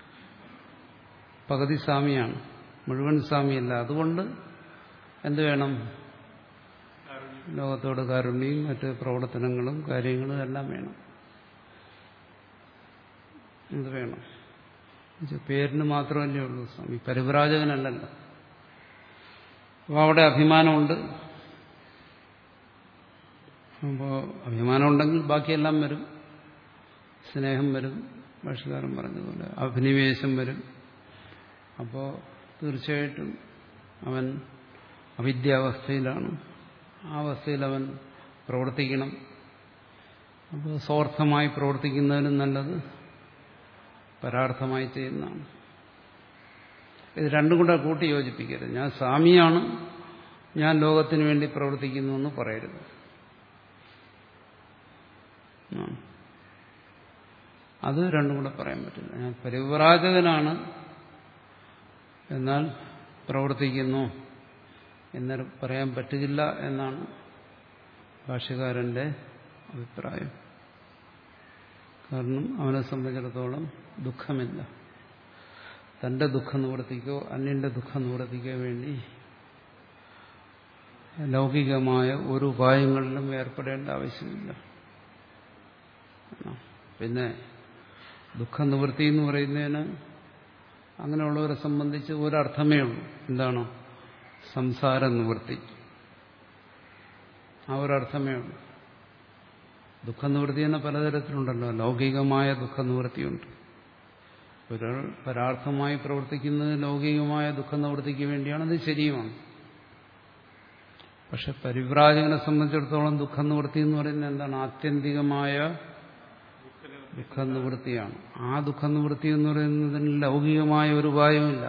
പകുതി സ്വാമിയാണ്, മുഴുവൻ സ്വാമിയല്ല. അതുകൊണ്ട് എന്ത് വേണം? ലോകത്തോട് കാരുണ്യവും മറ്റ് പ്രവർത്തനങ്ങളും കാര്യങ്ങളും എല്ലാം വേണം. എന്ത് വേണം? പേരിന് മാത്രമല്ലേ ഉള്ളൂ സ്വാമി, പരിവ്രാജകനല്ലല്ലോ. അപ്പോൾ അവിടെ അഭിമാനമുണ്ട്. അപ്പോൾ അഭിമാനം ഉണ്ടെങ്കിൽ ബാക്കിയെല്ലാം വരും. സ്നേഹം വരും, ഭാഷ്യകാരൻ പറഞ്ഞതുപോലെ അഭിനിവേശം വരും. അപ്പോൾ തീർച്ചയായിട്ടും അവൻ അവിദ്യാവസ്ഥയിലാണ്. ആ അവസ്ഥയിൽ അവൻ പ്രവർത്തിക്കണം. അപ്പോൾ സ്വാർത്ഥമായി പ്രവർത്തിക്കുന്നതിനും നല്ലത് പരാർത്ഥമായി ചെയ്യുന്നതാണ്. ഇത് രണ്ടും കൂടെ കൂട്ടി യോജിപ്പിക്കരുത്. ഞാൻ സ്വാമിയാണ്, ഞാൻ ലോകത്തിന് വേണ്ടി പ്രവർത്തിക്കുന്നു എന്ന് പറയരുത്. അത് രണ്ടും കൂടെ പറയാൻ പറ്റില്ല. ഞാൻ പരിവ്രാജകനാണ്, എന്നാൽ പ്രവർത്തിക്കുന്നു എന്ന് പറയാൻ പറ്റില്ല എന്നാണ് ഭാഷ്യകാരന്റെ അഭിപ്രായം. കാരണം അവനെ സംബന്ധിച്ചിടത്തോളം ദുഃഖമില്ല. തന്റെ ദുഃഖം നിവർത്തിക്കോ അന്യന്റെ ദുഃഖം നിവർത്തിക്കോ വേണ്ടി ലൗകികമായ ഒരു ഉപായങ്ങളിലും ഏർപ്പെടേണ്ട ആവശ്യമില്ല. പിന്നെ ദുഃഖ നിവൃത്തി എന്ന് പറയുന്നതിന് അങ്ങനെയുള്ളവരെ സംബന്ധിച്ച് ഒരർത്ഥമേ ഉള്ളൂ. എന്താണ്? സംസാര നിവൃത്തി. ആ ഒരർത്ഥമേ ഉള്ളൂ. ദുഃഖ നിവൃത്തി എന്ന പലതരത്തിലുണ്ടല്ലോ. ലൗകികമായ ദുഃഖ നിവൃത്തിയുണ്ട്. ഒരാൾ പരാർത്ഥമായി പ്രവർത്തിക്കുന്നത് ലൗകികമായ ദുഃഖ നിവൃത്തിക്ക് വേണ്ടിയാണ്. അത് ശരിയുമാണ്. പക്ഷെ പരിവ്രാജകനെ സംബന്ധിച്ചിടത്തോളം ദുഃഖ നിവൃത്തി എന്ന് പറയുന്നത് എന്താണ്? ആത്യന്തികമായ ദുഃഖ നിവൃത്തിയാണ്. ആ ദുഃഖ നിവൃത്തി എന്ന് പറയുന്നതിന് ലൗകികമായ ഒരു ഉപായമില്ല.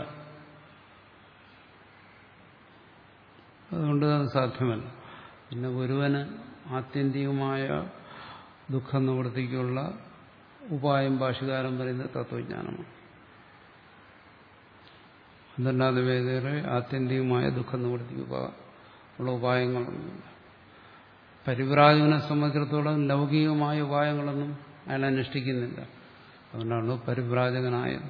അതുകൊണ്ട് അത് സാധ്യമല്ല. പിന്നെ ഒരുവന് ആത്യന്തികമായ ദുഃഖ നിവൃത്തിക്കുള്ള ഉപായം ഭാഷ്യകാരൻ പറയുന്നത് തത്വജ്ഞാനമാണ്. അതല്ലാതെ വേറെ ആത്യന്തികമായ ദുഃഖ നിവൃത്തിക്ക് ഉള്ള ഉപായങ്ങളൊന്നുമില്ല. പരിവ്രാജകനെ സംബന്ധിച്ചിടത്തോളം ലൗകികമായ ഉപായങ്ങളൊന്നും അയാൾ അനുഷ്ഠിക്കുന്നില്ല. അതുകൊണ്ടാണ് പരിവ്രാജകനായത്.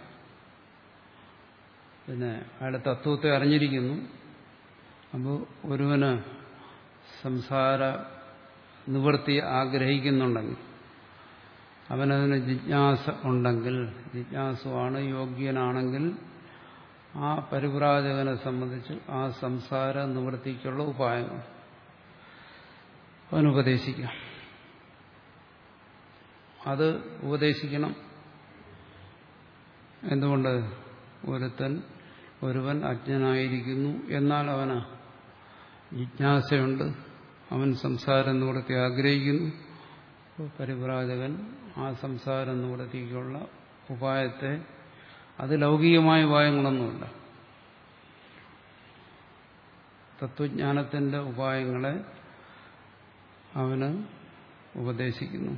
പിന്നെ അയാളുടെ തത്വത്തെ അറിഞ്ഞിരിക്കുന്നു. അപ്പോൾ ഒരുവന് സംസാര നിവൃത്തി ആഗ്രഹിക്കുന്നുണ്ടെങ്കിൽ, അവനതിന് ജിജ്ഞാസ ഉണ്ടെങ്കിൽ, ജിജ്ഞാസുവാണ്, യോഗ്യനാണെങ്കിൽ ആ പരിവ്രാജകനെ സംബന്ധിച്ച് ആ സംസാര നിവൃത്തിക്കുള്ള ഉപായങ്ങൾ അവനുപദേശിക്കാം. അത് ഉപദേശിക്കണം. എന്തുകൊണ്ട്? ഒരുത്തൻ ഒരുവൻ അജ്ഞനായിരിക്കുന്നു, എന്നാൽ അവന് ജിജ്ഞാസയുണ്ട്, അവൻ സംസാരം നിവൃത്തി ആഗ്രഹിക്കുന്നു. പരിവ്രാജകൻ ആ സംസാരം നിവൃത്തിക്കുള്ള ഉപായത്തെ, അത് ലൗകികമായ ഉപായങ്ങളൊന്നുമില്ല, തത്വജ്ഞാനത്തിന്റെ ഉപായങ്ങളെ അവന് ഉപദേശിക്കുന്നു.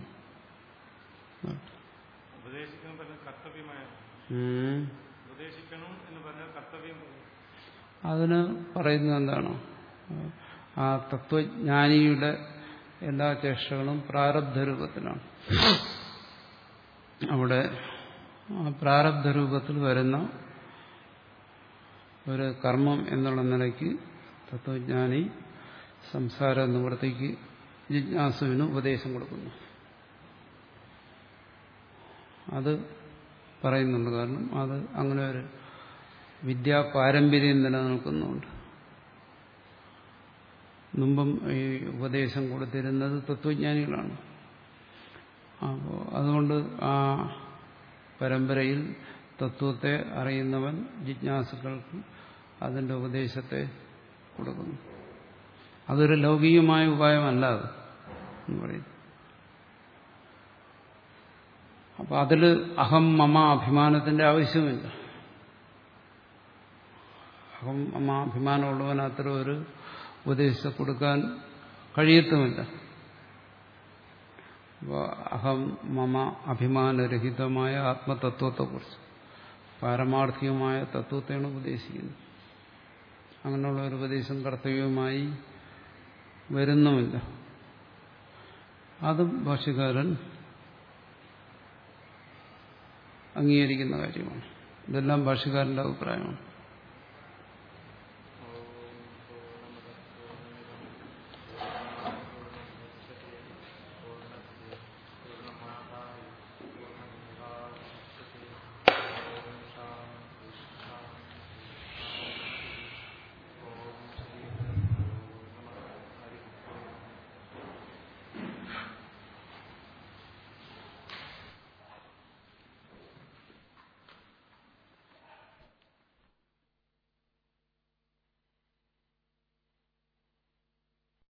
അതിന് പറയുന്നത് എന്താണ്? ആ തത്വജ്ഞാനിയുടെ എല്ലാ ചേഷ്ടകളും പ്രാരബ്ധ രൂപത്തിലാണ്. അവിടെ ആ പ്രാരബ്ധ രൂപത്തിൽ വരുന്ന ഒരു കർമ്മം എന്നുള്ള നിലയ്ക്ക് തത്വജ്ഞാനി സംസാര നിവൃത്തിക്ക് ജിജ്ഞാസുവിന് ഉപദേശം കൊടുക്കുന്നു. അത് പറയുന്നുണ്ട്. കാരണം അത് അങ്ങനെ ഒരു വിദ്യാ പാരമ്പര്യം നിലനിൽക്കുന്നുണ്ട്. മുമ്പും ഈ ഉപദേശം കൊടുത്തിരുന്നത് തത്വജ്ഞാനികളാണ്. അപ്പോൾ അതുകൊണ്ട് ആ പരമ്പരയിൽ തത്വത്തെ അറിയുന്നവൻ ജിജ്ഞാസുക്കൾക്ക് അതിന്റെ ഉപദേശത്തെ കൊടുക്കുന്നു. അതൊരു ലൗകികമായ ഉപായമല്ല അത് എന്ന് പറയുന്നു. അപ്പൊ അതിൽ അഹം മമ അഭിമാനത്തിന്റെ ആവശ്യമില്ല. അഹം മമ അഭിമാനമുള്ളവൻ അത്ര ഒരു ഉപദേശം കൊടുക്കാൻ കഴിയത്തുമില്ല. അപ്പോൾ അഹം മമ അഭിമാനരഹിതമായ ആത്മതത്വത്തെക്കുറിച്ച്, പാരമാർത്ഥികമായ തത്വത്തെയാണ് ഉപദേശിക്കുന്നത്. അങ്ങനെയുള്ള ഒരു ഉപദേശം കർത്തവ്യമായി വരുന്നുമില്ല. അതും ഭാഷ്യകാരൻ അംഗീകരിക്കുന്ന കാര്യമാണ്. ഇതെല്ലാം ഭാഷ്യകാരന്റെ അഭിപ്രായമാണ്.